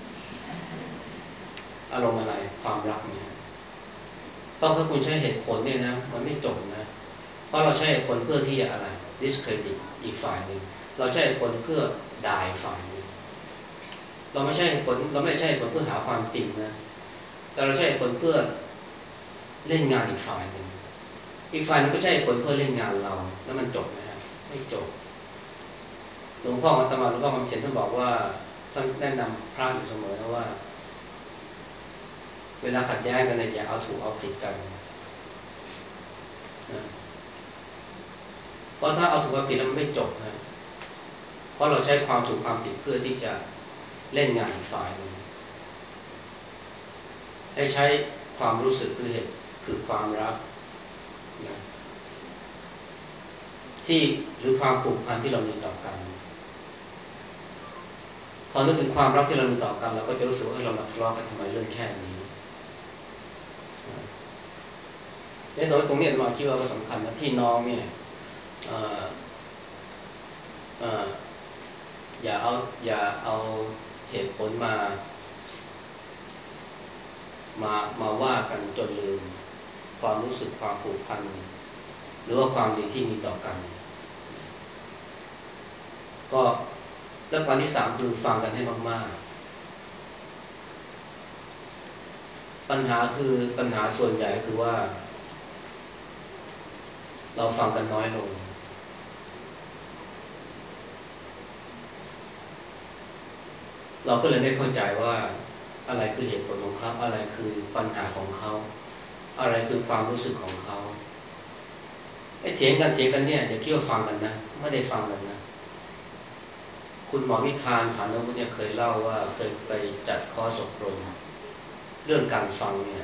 อารมณ์อะไรความรักเนี่ยเพราะถ้าคุณใช้เหตุผลเนี่ยนะมันไม่จบนะเพราะเราใช้เหตุผลเพื่อที่จะอะไร discredit อีกฝ่ายหนึ่งเราใช้เหตุผลเพื่อด่าอีกฝ่ายหนึ่งเราไม่ใช่เหตุผลเราไม่ใช่เหตุผลเพื่อหาความจริงนะแต่เราใช้เหตุผลเพื่อเล่นงานอีกฝ่ายหนึ่งอีกฝ่ายนึงก็ใช้เหตุผลเพื่อเล่นงานเราแล้วมันจบไหมฮะไม่จบหลวงพ่ออาตมาหลวงพ่อคำเขียนท่านบอกว่าท่านแนะนำพระอยู่เสมอนะว่าเวลาขัดแย้งกันเนี่ยอย่าเอาถูกเอาผิดกันนะเพราะถ้าเอาถูกเอาผิดแล้วมันไม่จบนะเพราะเราใช้ความถูกความผิดเพื่อที่จะเล่นงานอีกฝ่ายหนึ่งให้ใช้ความรู้สึกคือเหตุคือความรักนะที่หรือความผูกพันที่เรามีต่อกันพอนึกถึงความรักที่เรามีต่อกันเราก็จะรู้สึกว่าเรามาทะเลาะกันทำไมเรื่องแค่นี้เนี่ยตรงตรงนี้มาคิดว่าก็สำคัญนะพี่น้องเนี่ยอย่าเอาอย่าเอาเหตุผลมามามาว่ากันจนลืมความรู้สึกความผูกพันหรือว่าความดีที่มีต่อกันก็แล้วการที่สามคือฟังกันให้มากๆปัญหาคือปัญหาส่วนใหญ่คือว่าเราฟังกันน้อยลงเราก็เลยไม่เข้าใจว่าอะไรคือเหตุผลของเขาอะไรคือปัญหาของเขาอะไรคือความรู้สึกของเขาไอ้เถียงกันเถียงกันเนี่ยอย่าคิดว่าฟังกันนะไม่ได้ฟังกันนะคุณหมอวิธานฐานวุฒิเนี่ยเคยเล่าว่าเคยไปจัดคอร์สอบรมเรื่องการฟังเนี่ย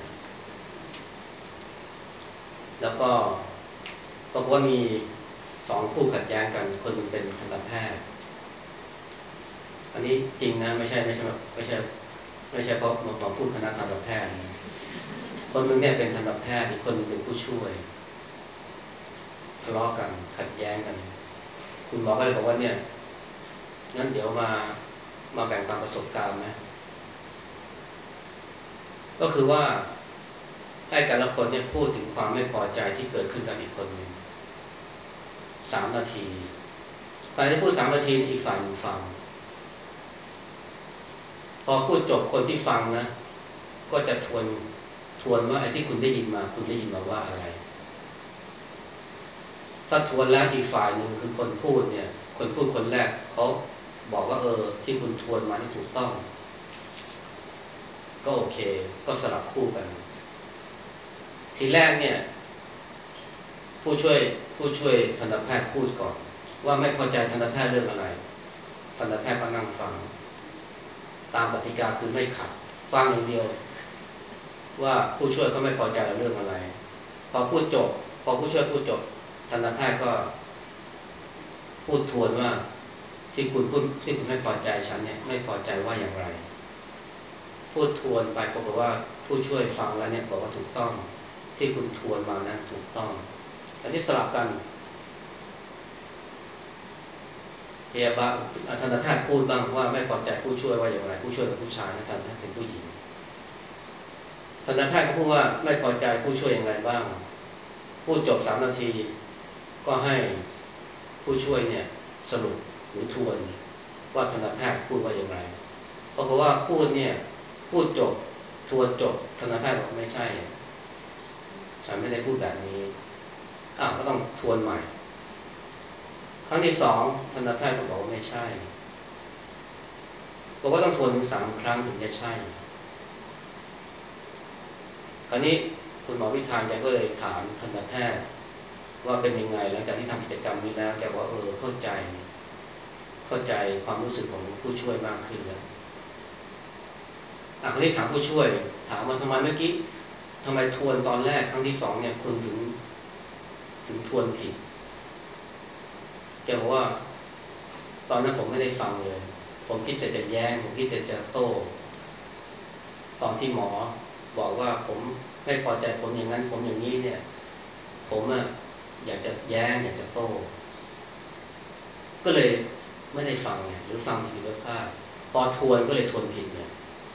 แล้วก็ปรากฏว่ามีสองคู่ขัดแย้งกันคนหนึ่งเป็นทันตแพทย์อันนี้จริงนะไม่ใช่ไม่ใช่ไม่ใช่ไม่ใช่เพราะหมอพูดคณะทันตแพทย์คนหนึ่งเนี่ยเป็นทันตแพทย์อีกคนหนึ่งเป็นผู้ช่วยทะเลาะกันขัดแย้งกันคุณหมอก็เลยบอกว่าเนี่ยงั้นเดี๋ยวมามาแบ่งปันประสบการณ์ไหมก็คือว่าให้แต่ละคนเนี่ยพูดถึงความไม่พอใจที่เกิดขึ้นกับอีกคนหนึ่งสามนาทีฝ่ายที่พูดสามนาทีอีกฝ่ายหนึ่งฟังพอพูดจบคนที่ฟังนะก็จะทวนทวนว่าไอ้ที่คุณได้ยินมาคุณได้ยินมาว่าอะไรถ้าทวนแล้วอีกฝ่ายหนึ่งคือคนพูดเนี่ยคนพูดคนแรกเขาบอกว่าเออที่คุณทวนมานี่ถูกต้องก็โอเคก็สลับคู่กันทีแรกเนี่ยผู้ช่วยผู้ช่วยทันตแพทย์พูดก่อนว่าไม่พอใจทันตแพทย์เรื่องอะไรทันตแพทย์ก็นั่งฟังทตามกติกาคือไม่ขัดฟังอย่างเดียวว่าผู้ช่วยเขาไม่พอใจเรื่องอะไรพอพูดจบพอผู้ช่วยพูดจบทันตแพทย์ก็พูดทวนว่าที่คุณพูดที่คุณไม่พอใจฉันเนี่ยไม่พอใจว่าอย่างไรพูดทวนไปปรากฏว่าผู้ช่วยฟังแล้วเนี่ยบอกว่าถูกต้องที่คุณทวนมานั้นถูกต้องอันนี้สลับกันพยาบาลทันตแพทย์พูดบ้างว่าไม่พอใจผู้ช่วยว่าอย่างไรผู้ช่วยเป็นผู้ชายนะทันตแพทย์เป็นผู้หญิงทันตแพทย์ก็พูดว่าไม่พอใจผู้ช่วยอย่างไรบ้างพูดจบสามนาทีก็ให้ผู้ช่วยเนี่ยสรุปหรือทวนว่าทันตแพทย์พูดว่าอย่างไรเพราะว่าพูดเนี่ยพูดจบทวนจบทันตแพทย์บอกไม่ใช่ฉันไม่ได้พูดแบบนี้อ้าวก็ต้องทวนใหม่ครั้งที่สองทันตแพทย์ก็บอกว่าไม่ใช่บอกว่าต้องทวนถึงสามครั้งถึงจะใช่คราวนี้คุณหมอวิธานแกก็เลยถามทันตแพทย์ว่าเป็นยังไงหลังจากที่ทำกิจกรรมนี้แล้วแกบอกเออเข้าใจเข้าใจความรู้สึกของผู้ช่วยมากขึ้นแล้วอ่ะคราวนี้ถามผู้ช่วยถามว่าทำไมเมื่อกี้ทำไมทวนตอนแรกครั้งที่สองเนี่ยคุณถึงถึงทวนผิดแกบอกว่าตอนนั้นผมไม่ได้ฟังเลยผมคิดแต่จะแย้งผมคิดแต่จะโต้ตอนที่หมอบอกว่าผมไม่พอใจผมอย่างนั้นผมอย่างนี้เนี่ยผมอะอยากจะแย้งอยากจะโต้ก็เลยไม่ได้ฟังเนี่ยหรือฟังผิดหรือพลาดพอทวนก็เลยทวนผิดเนี่ย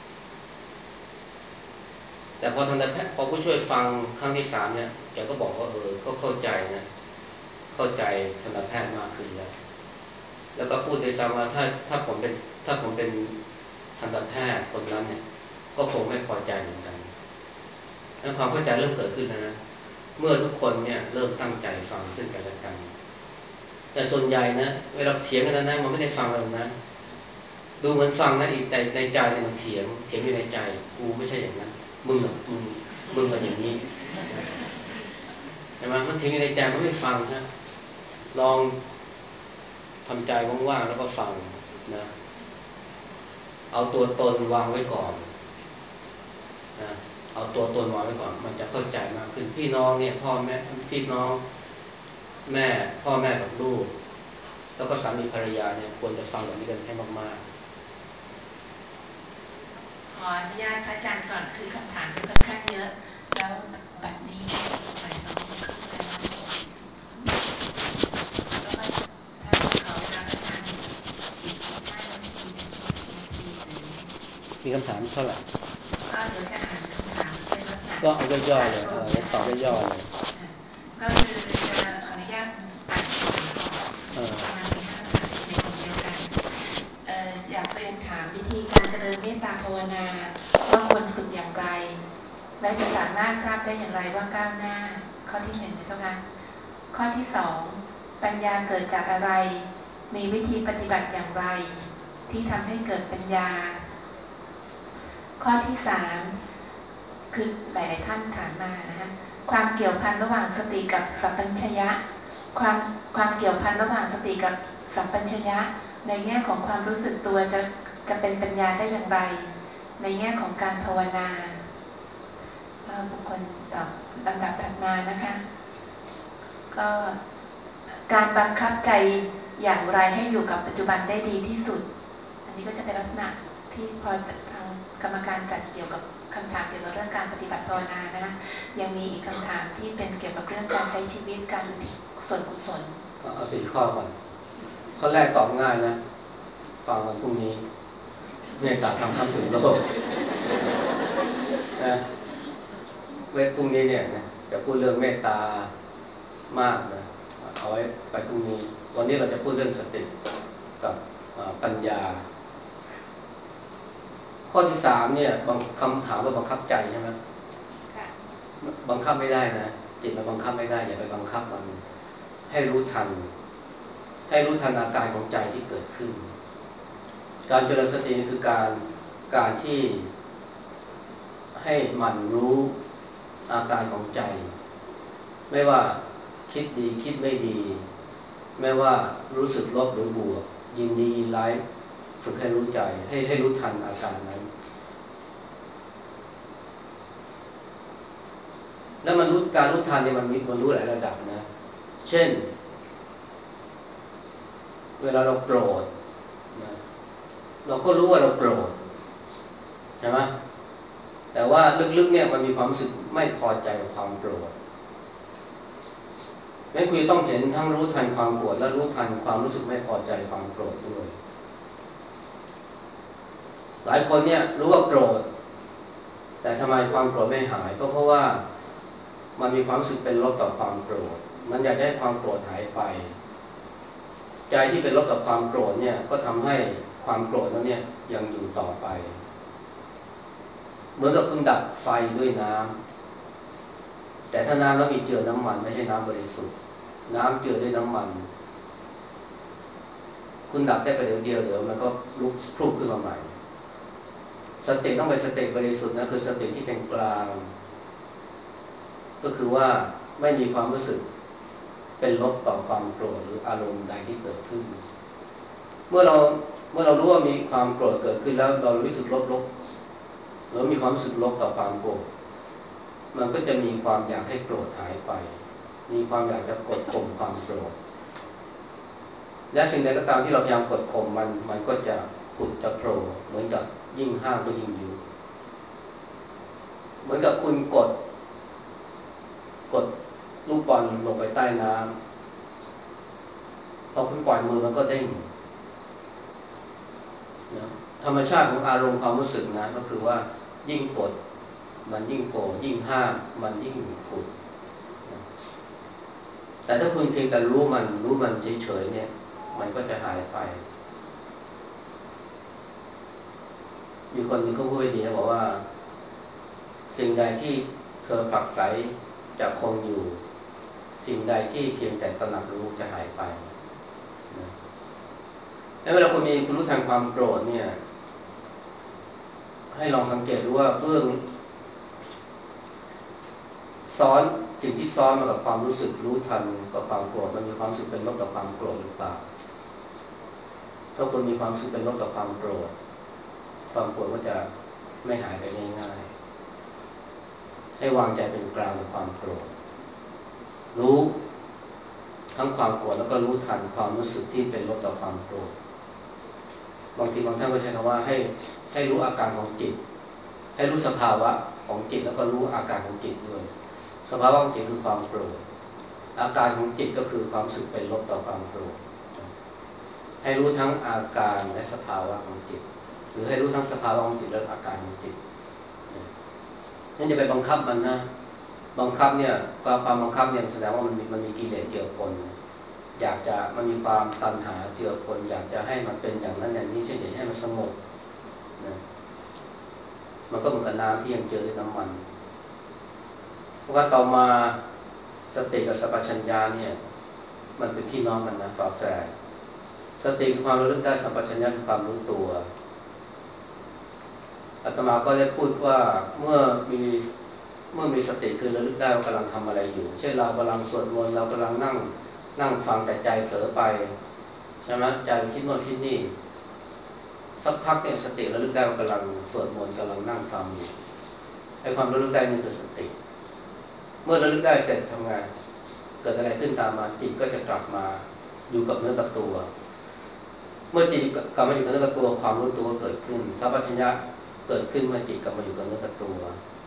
แต่พอทันตแพทย์พอผู้ช่วยฟังครั้งที่สามเนี่ยแกก็บอกว่าเออก็เข้าใจนะเข้าใจทันตแพทย์มากขึ้นแล้วแล้วก็พูดด้วยซ้ำว่าถ้าถ้าผมเป็นถ้าผมเป็นทันตแพทย์คนนั้นเนี่ยก็คงไม่พอใจเหมือนกันแล้วความเข้าใจเริ่มเกิดขึ้นนะเมื่อทุกคนเนี่ยเริ่มตั้งใจฟังซึ่งกันและกันแต่ส่วนใหญ่นะเวลาเถียงกันนะมันไม่ได้ฟังเลยนะดูเหมือนฟังนะอีกแต่ในใจเนี่ยมันเถียงเถียงอยู่ในใจกูไม่ใช่อย่างนั้นมึงอ่ะมึงมึงอ่ะอย่างนี้เห็นไหมมันเถียงอยู่ในใจมันไม่ฟังฮะลองทำใจว่างๆแล้วก็ฟังนะเอาตัวตนวางไว้ก่อนนะเอาตัวตนวางไว้ก่อนมันจะเข้าใจมากขึ้นพี่น้องเนี่ยพ่อแม่พี่น้องแม่พ่อแม่กับลูกแล้วก็สามีภรรยาเนี่ยควรจะฟังแบบนี้กันให้มากๆขออนุญาตพระอาจารย์ก่อนคือคำถามที่ค่อนข้างเยอะแล้วบัดนี้หมายน้องขึ้นแล้วแล้วก็ถ้าขอเวลาพระอาจารย์อีกห้านาทีหรือสิบนาทีหรือมีคำถามเท่าไหร่ก็เดี๋ยวจะอ่านคำถามเป็นลักษณะก็เอาย่อยๆเลยเออตอบย่อยๆเลยก็คือจะขออนุญาตอ่านก่อนประมาณสี่ห้าคำถามในกลุ่มเดียวกันอยากเรียนถามวิธีการเจริญเมตตาภาวนาว่าควรฝึกอย่างไรและจะสามารถทราบได้อย่างไรว่าก้าวหน้าข้อที่หนึ่งนะเจ้าค่ะข้อที่สองปัญญาเกิดจากอะไรมีวิธีปฏิบัติอย่างไรที่ทำให้เกิดปัญญาข้อที่สามคือหลายๆท่านถามมานะคะความเกี่ยวพันระหว่างสติกับสัพพัญชยะความความเกี่ยวพันระหว่างสติกับสัพพัญชยะในแง่ของความรู้สึกตัวจะจะเป็นปัญญาได้อย่างไรในแง่ของการภาวนาบุคคลตอบลำดับถัดมานะคะก็การบังคับใจอย่างไรให้อยู่กับปัจจุบันได้ดีที่สุดอันนี้ก็จะเป็นลักษณะที่พอทางกรรมการจัดเกี่ยวกับคำถามเกี่ยวกับเรื่องการปฏิบัติภาวนานะยังมีอีกคำถามที่เป็นเกี่ยวกับเรื่องการใช้ชีวิตการอุทิศส่วนกุศลเอาสี่ข้อก่อนข้อแรกตอบง่ายนะฟังวันพรุ่งนี้เมตตาธรรมคำถึงโลกนะเวทพรุ่งนี้เนี่ยนะจะพูดเรื่องเมตตามากนะเอาไว้ไปพรุ่งนี้วันนี้เราจะพูดเรื่องสติกับปัญญาข้อที่สามเนี่ยบางคำถามว่าบังคับใจใช่ไหมบังคับไม่ได้นะจิตมันบังคับไม่ได้อย่าไปบังคับมันให้รู้ทันให้รู้ทันอาการของใจที่เกิดขึ้นการเจริญสตินี่คือการการที่ให้มันรู้อาการของใจไม่ว่าคิดดีคิดไม่ดีไม่ว่ารู้สึกลบหรือบวกยินดียินร้ายฝึกให้รู้ใจให้ให้รู้ทันอาการนั้นแล้วมันรู้การรู้ทันเนี่ยมันมีมันรู้หลายระดับนะเช่นเวลาเราโกรธนะเราก็รู้ว่าเราโกรธใช่ไหมแต่ว่าลึกๆเนี่ยมันมีความรู้สึกไม่พอใจกับความโกรธแม้คุณจะต้องเห็นทั้งรู้ทันความโกรธและรู้ทันความรู้สึกไม่พอใจความโกรธด้วยหลายคนเนี่ยรู้ว่าโกรธแต่ทำไมความโกรธไม่หายก็เพราะว่ามันมีความรู้สึกเป็นลบต่อความโกรธมันอยากให้ความโกรธหายไปใจที่เป็นลบต่อความโกรธเนี่ยก็ทำให้ความโกรธนั้นเนี่ยยังอยู่ต่อไปเหมือนกับคุณดับไฟด้วยน้ำแต่ถ้าน้ำแล้วมีเจือน้ำมันไม่ใช่น้ำบริสุทธิ์น้ำเจือด้วยน้ำมันคุณดับได้ประเดี๋ยวเดียวเดี๋ยวมันก็ลุกพรุ่งขึ้นมาใหม่สติต้องเป็นสติบริสุทธิ์นะคือสติที่เป็นกลางก็คือว่าไม่มีความรู้สึกเป็นลบต่อความโกรธหรืออารมณ์ใดที่เกิดขึ้นเมื่อเราเมื่อเรารู้ว่ามีความโกรธเกิดขึ้นแล้วเรารู้สึกลบลบเรามีความรู้สึกลบต่อความโกรธมันก็จะมีความอยากให้โกรธหายไปมีความอยากจะกดข่มความโกรธและสิ่งใดก็ตามที่เราพยายามกดข่มมันมันก็จะผุดจะโผล่เหมือนกับยิ่งห้ามก็ยิ่งยุบเหมือนกับคุณกดกดลูกบอลลงไปใต้น้ำพอคุณปล่อยมือมันก็เด้งนะธรรมชาติของอารมณ์ความรู้สึกนะก็คือว่ายิ่งกดมันยิ่งโผล่ยิ่งห้ามมันยิ่งผุดนะแต่ถ้าคุณเพียงแต่รู้มันรู้มันเฉยๆเนี่ยมันก็จะหายไปมีคนนึงเขาพูดไว้ดีนะบอกว่าสิ่งใดที่เธอผลักไสจะคงอยู่สิ่งใดที่เพียงแต่ตระหนักรู้จะหายไปนะแล้วเวลาคุณมีคุณรู้ทันความโกรธเนี่ยให้ลองสังเกตดูว่าเบื้องซ้อนสิ่งที่ซ้อนมากับความรู้สึกรู้ทันกับความโกรธมันมีความรู้สึกเป็นลบต่อความโกรธหรือเปล่าถ้าคุณมีความรู้สึกเป็นลบต่อความโกรธความโกรธก็จะไม่หายไปง่ายๆให้วางใจเป็นกลางกับความโกรธรู้ทั้งความโกรธแล้วก็รู้ทันความรู้สึกที่เป็นลบต่อความโกรธบางทีบางท่านก็ใช้คำว่าให้ให้รู้อาการของจิตให้รู้สภาวะของจิตแล้วก็รู้อาการของจิตด้วยสภาวะของจิตคือความโกรธอาการของจิตก็คือความรู้สึกเป็นลบต่อความโกรธให้รู้ทั้งอาการและสภาวะของจิตหรือให้รู้ทั้งสภาวะของจิตและอาการของจิตนั่นจะไปบังคับมันนะบังคับเนี่ยความบังคับเนี่ยแสดงว่ามันมีมันมีกิเลสเจือปนอยากจะมันมีความตัณหาเจือปนอยากจะให้มันเป็นอย่างนั้นอย่างนี้เช่นอยากให้มันสงบนะมันก็เหมือนกับน้ำที่ยังเจือด้วยน้ำมันเพราะว่าต่อมาสติกับสัมปชัญญะเนี่ยมันเป็นพี่น้องกันนะฝาแฝดสติคือความระลึกได้สัมปชัญญะคือความรู้ตัวอาตมาก็ได้พูดว่าเมื่อมีเมื่อมีสติคือระลึกได้ว่ากำลังทำอะไรอยู่เช่นเรากำลังสวดมนต์เรากำลังนั่งนั่งฟังแต่ใจเผลอไปใช่ไหมใจคิดโน่นคิดนี่สักพักเนี่ยสติระลึกได้ว่ากำลังสวดมนต์กำลังนั่งฟังอยู่ไอ้ความระลึกได้นี่คือสติเมื่อระลึกได้เสร็จทำงานเกิดอะไรขึ้นตามมาจิตก็จะกลับมาอยู่กับเนื้อกับตัวเมื่อจิตกลับมาอยู่กับเนื้อกับตัวความรู้ตัวก็เกิดขึ้นสัมปชัญญะเกิดขึ้นเมื่อจิตกลับมาอยู่กับเนื้อกับตัว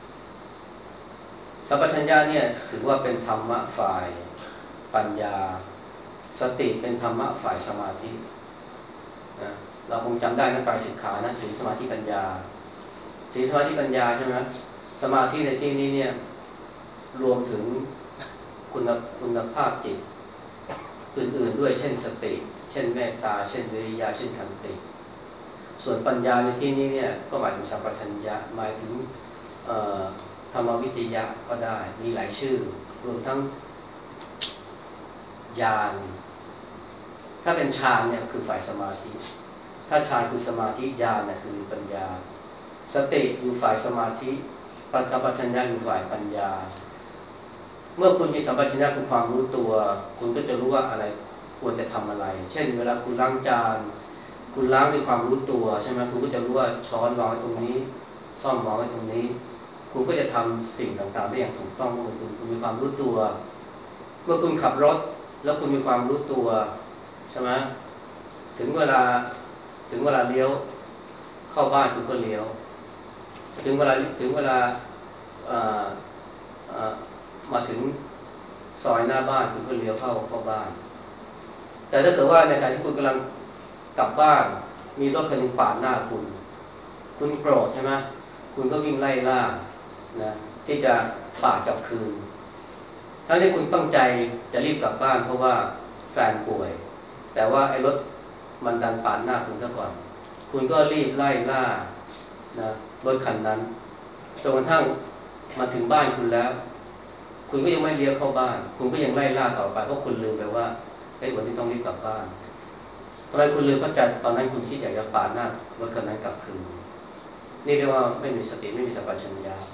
สัมปชัญญะเนี่ยถือว่าเป็นธรรมะฝ่ายปัญญาสติเป็นธรรมะฝ่ายสมาธินะเราคงจำได้นะไตรสิกขานะศีลสมาธิปัญญาศีลสมาธิปัญญาใช่ไหมสมาธิในที่นี้เนี่ยรวมถึงคุณคุณภาพจิตอื่นๆด้วยเช่นสติเช่นเมตตาเช่นวิริยะเช่นขันติส่วนปัญญาในที่นี้เนี่ยก็หมายถึงสัมปชัญญะหมายถึงธรรมวิทยะก็ได้มีหลายชื่อรวมทั้งญาณถ้าเป็นฌานเนี่ยคือฝ่ายสมาธิถ้าฌานคือสมาธิญาณเนี่ยคือปัญญาสติอยู่ฝ่ายสมาธิสัมปชัญญะอยู่ฝ่ายปัญญาเมื่อคุณมีสัมปชัญญะคือความรู้ตัวคุณก็จะรู้ว่าอะไรควรจะทำอะไรเช่นเวลาคุณล้างจานคุณล้างด้วยความรู้ตัวใช่ไหมคุณก็จะรู้ว่าช้อนวางไว้ตรงนี้ซ่อมวางไว้ตรงนี้คุณก็จะทำสิ่งต่างๆได้อย่างถูกต้องเมื่อคุณคุณมีความรู้ตัวเมื่อคุณขับรถแล้วคุณมีความรู้ตัวใช่ไหมถึงเวลาถึงเวลาเลี้ยวเข้าบ้านคุณก็เลี้ยวถึงเวลาถึงเวลามาถึงซอยหน้าบ้านคุณก็เลี้ยวเข้าเข้าบ้านแต่ถ้าเกิดว่าในขณะที่คุณกำลังกลับบ้านมีรถคันนึงปาดหน้าคุณคุณโกรธใช่ไหมคุณก็วิ่งไล่ล่านะที่จะปาดกลับคืนทั้งที่คุณต้องใจจะรีบกลับบ้านเพราะว่าแฟนป่วยแต่ว่าไอ้รถมันดันปาดหน้าคุณซะก่อนคุณก็รีบไล่ล่านะรถคันนั้นจนกระทั่งมาถึงบ้านคุณแล้วคุณก็ยังไม่เลี้ยวเข้าบ้านคุณก็ยังไล่ล่าต่อไปเพราะคุณลืมไปว่าไอ้วันนี้ต้องรีบกลับบ้านทำไมคุณลืมเพราะใจตอนนั้นคุณคิดอยากจะปาดหน้ารถคันนั้นกลับคืนนี่เรียกว่าไม่มีสติไม่มีสัมปชัญญะ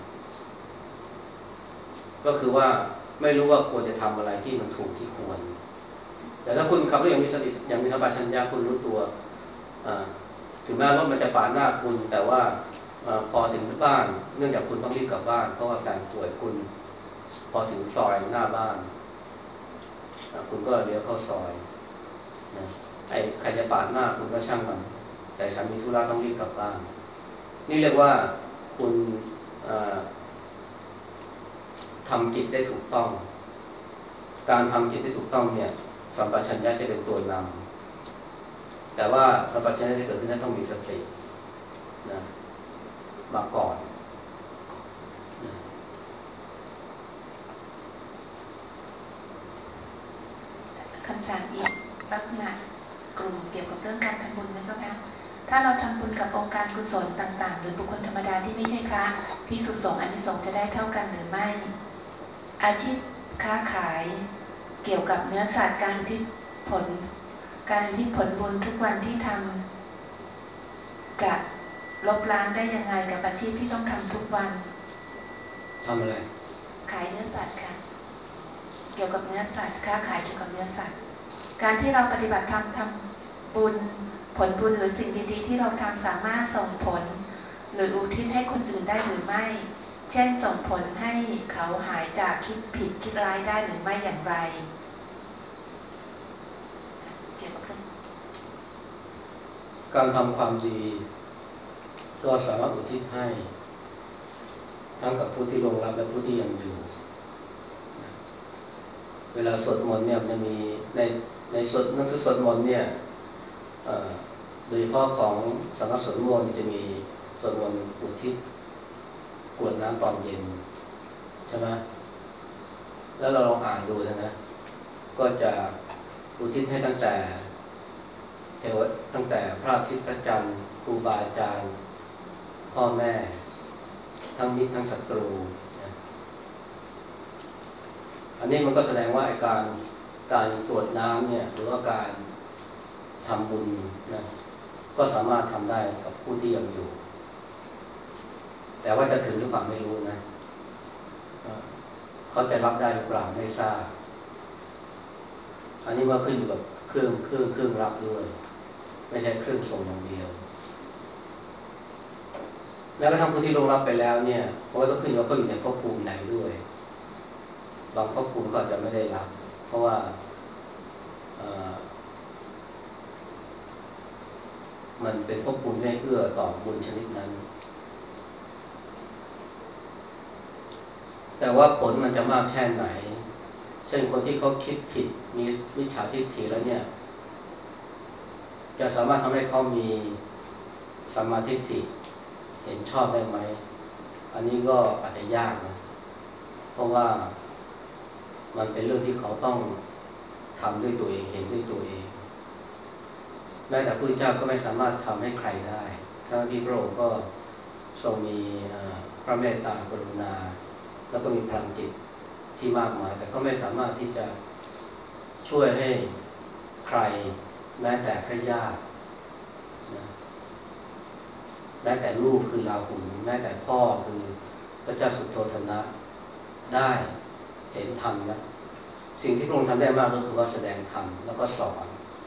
ก็คือว่าไม่รู้ว่าควรจะทำอะไรที่มันถูกที่ควรแต่ถ้าคุณขับรถอย่างมีสติอย่างมีสัมปชัญญะคุณรู้ตัวถึงแม้รถมันจะปาดหน้าคุณแต่ว่าพอถึงบ้านเนื่องจากคุณต้องรีบกลับบ้านเพราะว่าแฟนป่วยคุณพอถึงซอยหน้าบ้านคุณก็เลี้ยวเข้าซอยนะไอ้ใครจะปาดหน้าคุณก็ช่างมันแต่ฉันมีธุระต้องรีบกลับบ้านนี่เรียกว่าคุณทำจิตได้ถูกต้องการทำจิตได้ถูกต้องเนี่ยสัมปชัญญะจะเป็นตัวนำแต่ว่าสัมปชัญญะจะเกิดขึ้นต้องมีสตินะมาก่อนนะคำถามอีกลักษณะกลุ่มเกี่ยวกับเรื่องการทำบุญนะเจ้าค่ะถ้าเราทำบุญกับองค์การกุศลต่างๆหรือบุคคลธรรมดาที่ไม่ใช่พระภิกษุสงฆ์อานิสงส์จะได้เท่ากันหรือไม่อาชีพค้าขายเกี่ยวกับเนื้อสัตว์การอุทิศผลการอุทิศผลบุญทุกวันที่ทำจะลบล้างได้ยังไงกับอาชีพที่ต้องทำทุกวันทำอะไรขายเนื้อสัตว์ค่ะเกี่ยวกับเนื้อสัตว์ค้าขายเกี่ยวกับเนื้อสัตว์การที่เราปฏิบัติธรรมทำบุญผลบุญหรือสิ่งดีๆที่เราทำสามารถส่งผลหรืออุทิศให้คนอื่นได้หรือไม่เช่นส่งผลให้เขาหายจากคิดผิดคิดร้ายได้หรือไม่อย่างไรเกี่ยวกับเรื่องการทำความดีก็สามารถอุทิศให้ทั้งกับผู้ที่ลงรับและผู้ที่ยังอยู่เวลาสวดมนต์เนี่ยมันจะมีในในสวดหนังสือสวดมนต์เนี่ยโดยเฉพาะของสำนักสวดมนต์จะมีสวดมนต์อุทิศกรวดน้ำตอนเย็นใช่ไหมแล้วเราลองอ่านดูนะนะก็จะอุทิศให้ตั้งแต่เทวตั้งแต่พระอาทิตย์พระจันทร์ครูบาอาจารย์พ่อแม่ทั้งมิตรทั้งศัตรูอันนี้มันก็แสดงว่าการการกรวดน้ำเนี่ยหรือว่าการทำบุญนะก็สามารถทำได้กับผู้ที่ยังอยู่แต่ว่าจะถึงหรือเปล่าไม่รู้นะเขาจะรับได้หรือเปล่าไม่ทราบอันนี้ว่าขึ้นอยู่กับเครื่องเครื่องเครื่องรับด้วยไม่ใช่เครื่องส่งอย่างเดียวแล้วก็ทำผู้ที่ลงรับไปแล้วเนี่ยมันก็ต้องขึ้นว่าเขาอยู่ในภพภูมิไหนด้วยบางภพภูมิก็อาจจะไม่ได้รับเพราะว่ามันเป็นภพภูมิไม่เอื้อต่อบุญชนิดนั้นแต่ว่าผลมันจะมากแค่ไหนเช่นคนที่เขาคิดผิดมีมิจฉาทิฏฐิแล้วเนี่ยจะสามารถทำให้เขามีสัมมาทิฏฐิเห็นชอบได้ไหมอันนี้ก็อาจจะยากนะเพราะว่ามันเป็นเรื่องที่เขาต้องทำด้วยตัวเองเห็นด้วยตัวเองแม้แต่พระพุทธเจ้าก็ไม่สามารถทำให้ใครได้ทั้งที่พระองค์ก็ทรงมีพระเมตตากรุณาแล้วก็มีพลังจิตที่มากมายแต่ก็ไม่สามารถที่จะช่วยให้ใครแม้แต่พระญาตินะแม้แต่ลูกคือราหุลแม้แต่พ่อคือพระเจ้าสุโธทนะได้เห็นธรรมนะสิ่งที่พระองค์ทำได้มากก็คือว่าแสดงธรรมแล้วก็สอน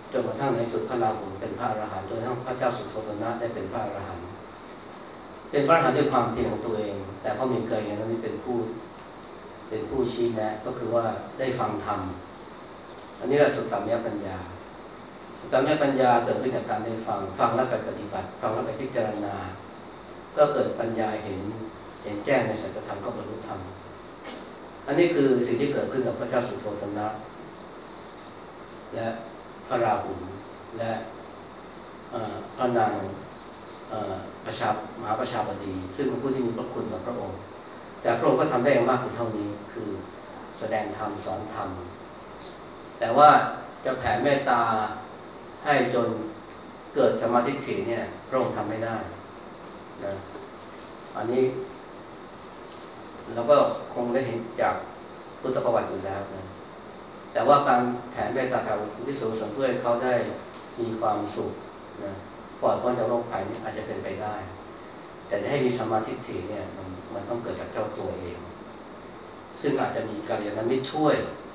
จนกระทั่งในสุดพระราหุลเป็นพระอรหันต์จนกระทั่งพระเจ้าสุโธทนะได้เป็นพระอรหันต์เป็นพระอรหันต์ด้วยความเพียรของตัวเองแต่พระมีกัลยาณมิตรเป็นผู้เป็นผู้ชี้แนะก็คือว่าได้ฟังธรรมอันนี้แหละสุตตัมยปัญญาสุตตัมยปัญญาเกิดขึ้นจากการได้ฟังฟังแล้วไปปฏิบัติฟังแล้วไปพิจารณาก็เกิดปัญญาเห็นเห็นแจ้งในสัจธรรมก็บรรลุธรรมอันนี้คือสิ่งที่เกิดขึ้นกับพระเจ้าสุโธทนะและพระราหุลและพระนางประชามหาประชาบดีซึ่งเป็นผู้ที่มีพระคุณต่อพระองค์แต่พระองค์ก็ทำได้มากเพียงเท่านี้คือแสดงธรรมสอนธรรมแต่ว่าจะแผ่เมตตาให้จนเกิดสมาธิถี่เนี่ยพระองค์ทำไม่ได้นะอันนี้เราก็คงได้เห็นจากพุทธประวัติอยู่แล้วนะแต่ว่าการแผ่เมตตาแผ่อุทิศส่วนกุศลเพื่อให้เขาได้มีความสุขนะปลอดพ้นจากโรคภัยนี่อาจจะเป็นไปได้แต่จะให้มีสมาธิถี่เนี่ยมันมันต้องเกิดจากเจ้าตัวเองซึ่งอาจจะมีกัลยาณมิตรช่วย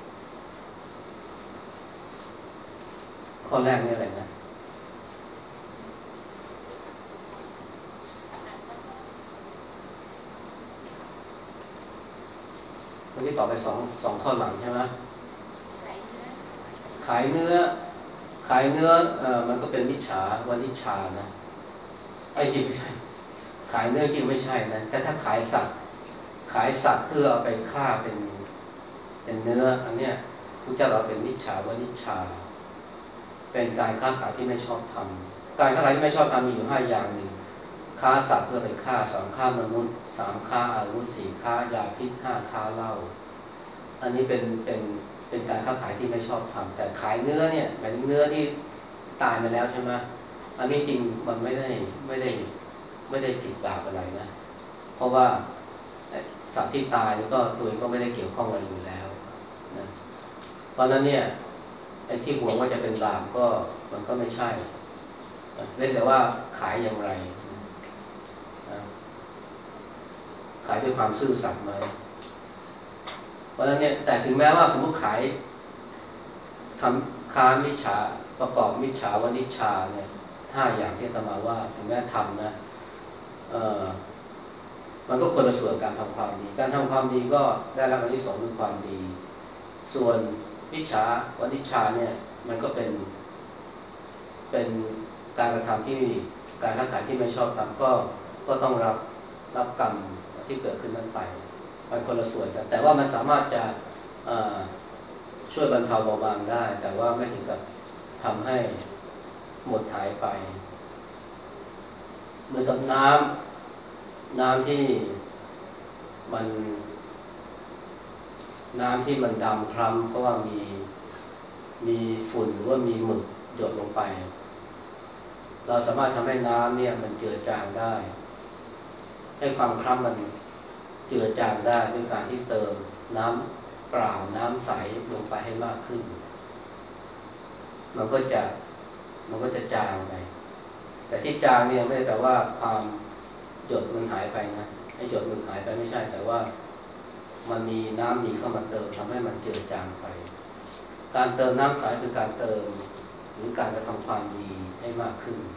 ข้อแรกนี่อะไรนะวันนี้ต่อไปสองสองข้อหลังใช่ไหมขายเนื้อขายเนื้อเอ่อมันก็เป็นมิจฉาวณิชชานะไอ้จริงไม่ใช่ขายเนื้อจริงไม่ใช่นะแต่ถ้าขายสัตว์ขายสัตว์เพื่อเอาไปฆ่าเป็นเป็นเนื้ออันเนี้ยพระเจ้าเราเป็นมิจฉาวณิชชาเป็นการค้าขายที่ไม่ชอบธรรมการค้าขายที่ไม่ชอบธรรมมีอยู่ห้าอย่างหนึ่งค้าสัตว์เพื่อไปฆ่าสองฆ่ามนุษย์สามฆ่าอาวุธสี่ฆ่ายาพิษห้าฆ่าเหล้าอันนี้เป็นเป็นเป็นการค้าขายที่ไม่ชอบธรรมแต่ขายเนื้อเนี่ยหมายถึงเนื้อที่ตายมาแล้วใช่ไหมอันนี้จริงมันไม่ได้ไม่ได้ไม่ได้ผิดบาปอะไรนะเพราะว่าสัตว์ที่ตายนี่ก็ตัวเองก็ไม่ได้เกี่ยวข้องอะไรอยู่แล้วนะเพราะนั้นเนี่ยไอ้ที่ห่วงว่าจะเป็นบาปก็มันก็ไม่ใช่เว้นแต่ว่าขายอย่างไรนะขายด้วยความซื่อสัตย์ไหมเพราะฉะนั้นเนี่ยแต่ถึงแม้ว่าสมมติขายทำค้ามิจฉาประกอบมิจฉาวณิชชาเนี่ยห้าอย่างที่อาตมาว่าถึงแม้ทำนะเอ่อมันก็คนละส่วนการทำความดีการทำความดีก็ได้รับอานิสงส์คือความดีส่วนมิจฉาวณิชชาเนี่ยมันก็เป็นเป็นการกระทำที่การค้าขายที่ไม่ชอบทำก็ก็ต้องรับรับกรรมที่เกิดขึ้นนั้นไปมันคนละส่วนกันแต่ว่ามันสามารถจะช่วยบรรเทาเบาบางได้แต่ว่าไม่ถึงกับทำให้หมดหายไปเหมือนกับน้ำน้ำที่มันน้ำที่มันดำคล้ำเพราะว่ามีมีฝุ่นหรือว่ามีหมึกหยดลงไปเราสามารถทำให้น้ำเนี่ยมันเจือจางได้ให้ความคล้ำมันเจือจางได้ด้วยการที่เติมน้ำเปล่าน้ำใสลงไปให้มากขึ้นมันก็จะมันก็จะจางไปแต่ที่จางเนี่ยไม่ได้แปลว่าความหยดมันหายไปนะไอ้หยดมันหายไปไม่ใช่แต่ว่ามันมีน้ำดีเข้ามาเติมทำให้มันเจือจางไปการเติมน้ำใสคือการเติมหรือการกระทำความดีให้มากขึ้น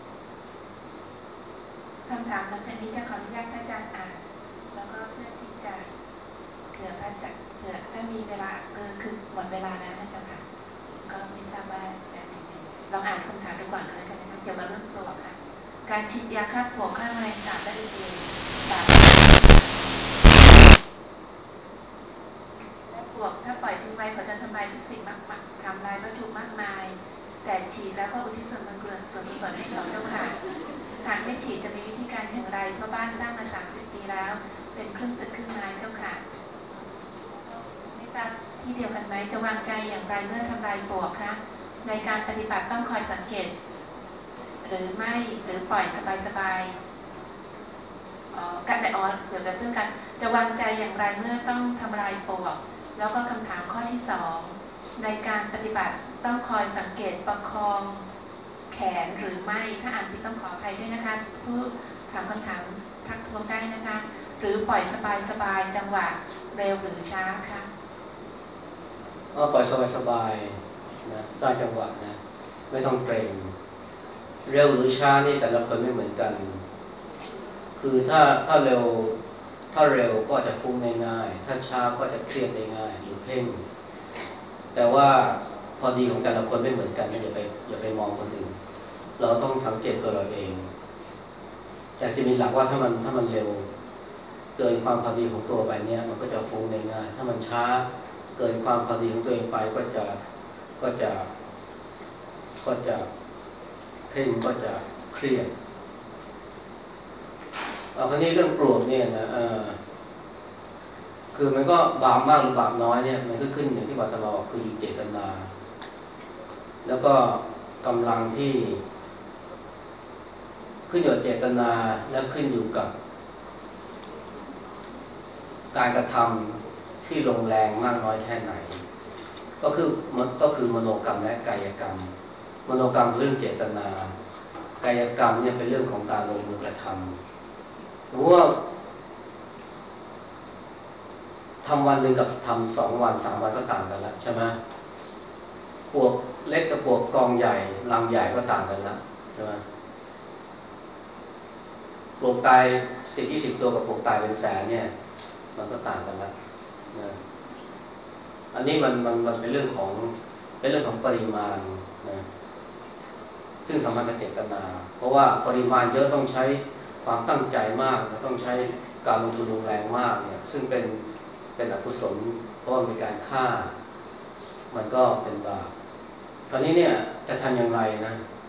คำถามหลังจากนี้จะขออนุญาตพระอาจารย์อ่านแล้วก็เพื่อที่จะเผื่อพระอาจารย์เผื่อถ้ามีเวลาเออคือหมดเวลาแล้วอาจารย์ค่ะก็ไม่ทราบว่าจะยังไงลองอ่านคำถามดูก่อนเลยกันนะคะเกี่ยวกับเรื่องปลวกค่ะการฉีดยาฆ่าปลวกฆ่าแมลงสาบและอื่นๆสาบและปลวกถ้าปล่อยทิ้งไว้เขาจะทำลายทุกสิ่งมากๆทำลายวัตถุมากมายแต่ฉีดแล้วก็อุทิศส่วนบุญกุศลส่วนกุศลให้เขาเจ้าค่ะหากไม่ฉีดจะมีวิธีการอย่างไรเพราะบ้านสร้างมาสามสิบปีแล้วเป็นครึ่งตึกครึ่งไม้เจ้าค่ะไม่ทราบที่เดียวกันไหมจะวางใจอย่างไรเมื่อทำลายปลวกคะในการปฏิบัติต้องคอยสังเกตหรือไม่หรือปล่อยสบายๆอ๋อการแต่อ๋อเกี่ยวกับเรื่องการจะวางใจอย่างไรเมื่อต้องทำลายปลวกแล้วก็คำถามข้อที่สองในการปฏิบัติต้องคอยสังเกตประคองแขนหรือไม่ถ้าอ่านผิดต้องขออภัยด้วยนะคะผู้ถามคำถามทักท้วงได้นะคะหรือปล่อยสบายๆจังหวะเร็วหรือช้าคะก็ปล่อยสบายๆนะสร้างจังหวะนะไม่ต้องเกรงเร็วหรือช้านี่แต่ละคนไม่เหมือนกันคือถ้าถ้าเร็วถ้าเร็วก็จะฟุ้งง่ายๆถ้าช้าก็จะเครียดได้ง่ายหรือเพ่งแต่ว่าพอดีของแต่ละคนไม่เหมือนกันอย่าไปอย่าไปมองคนอื่นเราต้องสังเกตตัวเราเองแต่จะมีหลักว่าถ้ามันถ้ามันเร็วเกินความพอดีของตัวไปเนี่ยมันก็จะฟุ้งได้ง่ายถ้ามันช้าเกินความพอดีของตัวเองไปก็จะก็จะก็จะเพ่งก็จะเครียดเอาคราวนี้เรื่องโกรธเนี่ยนะเออคือมันก็บาปมากหรือบาปน้อยเนี่ยมันก็ขึ้นอย่างที่วัตมาบอกคืออยู่เจตนาแล้วก็กำลังที่ขึ้นอยู่กับเจตนาและขึ้นอยู่กับการกระทำที่ลงแรงมากน้อยแค่ไหนก็คือก็คือมโนกรรมและกายกรรมมโนกรรมเรื่องเจตนากายกรรมเนี่ยเป็นเรื่องของการลงมือกระทำรู้ว่าทำวันหนึ่งกับทำสองวันสามวันก็ต่างกันแล้วใช่ไหมปวกเล็กกับปวกกองใหญ่รังใหญ่ก็ต่างกันแล้วใช่ไหมปวกตายสิบยี่สิบตัวกับปวกตายเป็นแสนเนี่ยมันก็ต่างกันแล้วนะอันนี้มันมันมันเป็นเรื่องของเป็นเรื่องของปริมาณนะซึ่งสำคัญกับเจตนาเพราะว่าปริมาณเยอะต้องใช้ความตั้งใจมากต้องใช้การลงทุนลงแรงมากเนี่ยซึ่งเป็นเป็นอกุศลเพราะว่ามีการฆ่ามันก็เป็นบาปคราวนี้เนี่ยจะทำอย่างไรนะ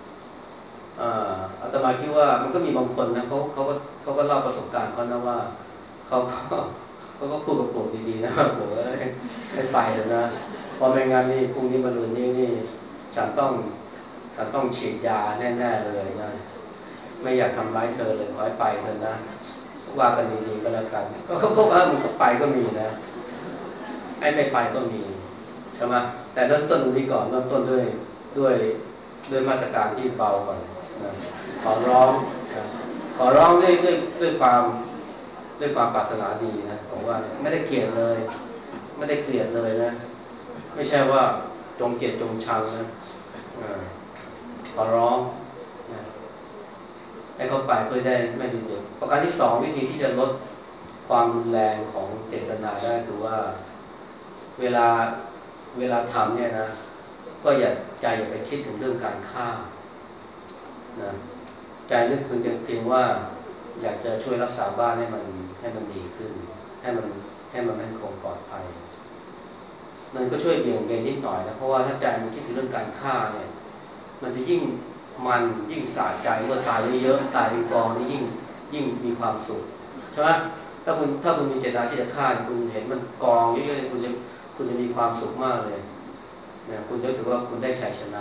อาตมาคิดว่ามันก็มีบางคนนะเขาเขาก็เขาก็เล่าประสบการณ์เขานะว่าเขาก็เขาก็พูดกับปวกดีๆนะปวกให้ไปเลยนะพอไม่งั้นนี่พรุ่งนี้มะรืนนี้นี่ฉันต้องฉันต้องฉีดยาแน่ๆเลยนะไม่อยากทำร้ายเธอเลยขอให้ไปเถอะนะว่ากันดีๆก็แล้วกันก็พวกเออมันก็ไปก็มีนะไอ้ไม่ไปก็มีใช่ไหมแต่เริ่มต้นตรงนี้ก่อนเริ่มต้นด้วยด้วยด้วยมาตรการที่เบาก่อนนะขอร้องนะขอร้องด้วยด้วยด้วยความด้วยความปรารถนาดีนะบอกว่าไม่ได้เกลียดเลยไม่ได้เกลียดเลยนะไม่ใช่ว่าจงเกลียดจงชังนะขอร้องนะให้เขาไปเพื่อได้ไม่ดีเดือดประการที่สองวิธีที่จะลดความรุนแรงของเจตนาได้คือว่าเวลาเวลาทำเนี่ยนะก็อย่าใจอย่าไปคิดถึงเรื่องการฆ่านะใจนึกถึงเพียงว่าอยากจะช่วยรักษาบ้านให้มันให้มันดีขึ้นให้มันให้มันมั่นคงปลอดภัยมันก็ช่วยเบี่ยงเบนนิดหน่อยนะเพราะว่าถ้าใจมันคิดถึงเรื่องการฆ่าเนี่ยมันจะยิ่งมันยิ่งสะใจเมื่อตายเยอะๆตายเป็นกองนี่ยิ่งยิ่งมีความสุขใช่ไหมถ้าคุณถ้าคุณมีเจตนาที่จะฆ่าคุณเห็นมันกองเยอะๆคุณจะคุณจะมีความสุขมากเลยนะคุณจะรู้สึกว่าคุณได้ชัยชนะ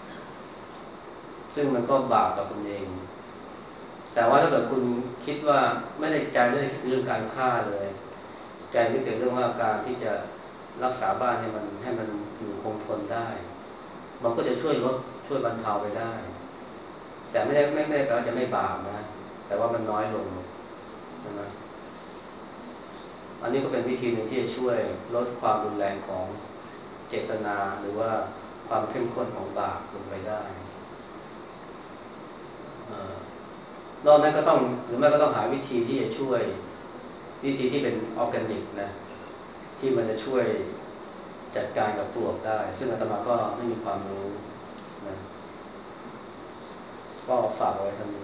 ซึ่งมันก็บาปกับคุณเองแต่ว่าถ้าเกิดคุณคิดว่าไม่ได้ใจไม่ได้คิดเรื่องการฆ่าเลยใจคิดถึงเรื่องว่าการที่จะรักษาบ้านให้มันให้มันอยู่คงทนได้มันก็จะช่วยลดช่วยบรรเทาไปได้แต่ไม่ได้ไม่ไม่ได้แปลว่าจะไม่บาปนะแต่ว่ามันน้อยลงนะอันนี้ก็เป็นวิธีหนึ่งที่จะช่วยลดความรุนแรงของเจตนาหรือว่าความเข้มข้นของบาปลงไปได้นอกนั้นก็ต้องหรือไม่ก็ต้องหาวิธีที่จะช่วยวิธีที่เป็นออร์แกนิกนะที่มันจะช่วยจัดการกับปลวกได้ซึ่งอาตมาก็ไม่มีความรู้นะก็ฝากไว้ท่านนี้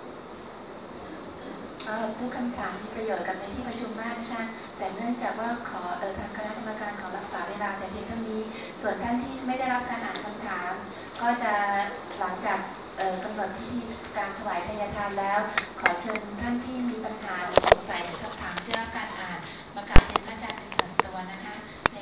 ทุกคำถามมีประโยชน์กับในที่ประชุมมากนะคะแต่เนื่องจากว่าขอเออทางคณะกรรมการขอรักษาเวลาแต่เพียงเท่านี้ส่วนท่านที่ไม่ได้รับการอ่านคำถามก็จะหลังจากกำหนดพิธีการถวายทายทานแล้วขอเชิญท่านที่มีปัญหาสงสัย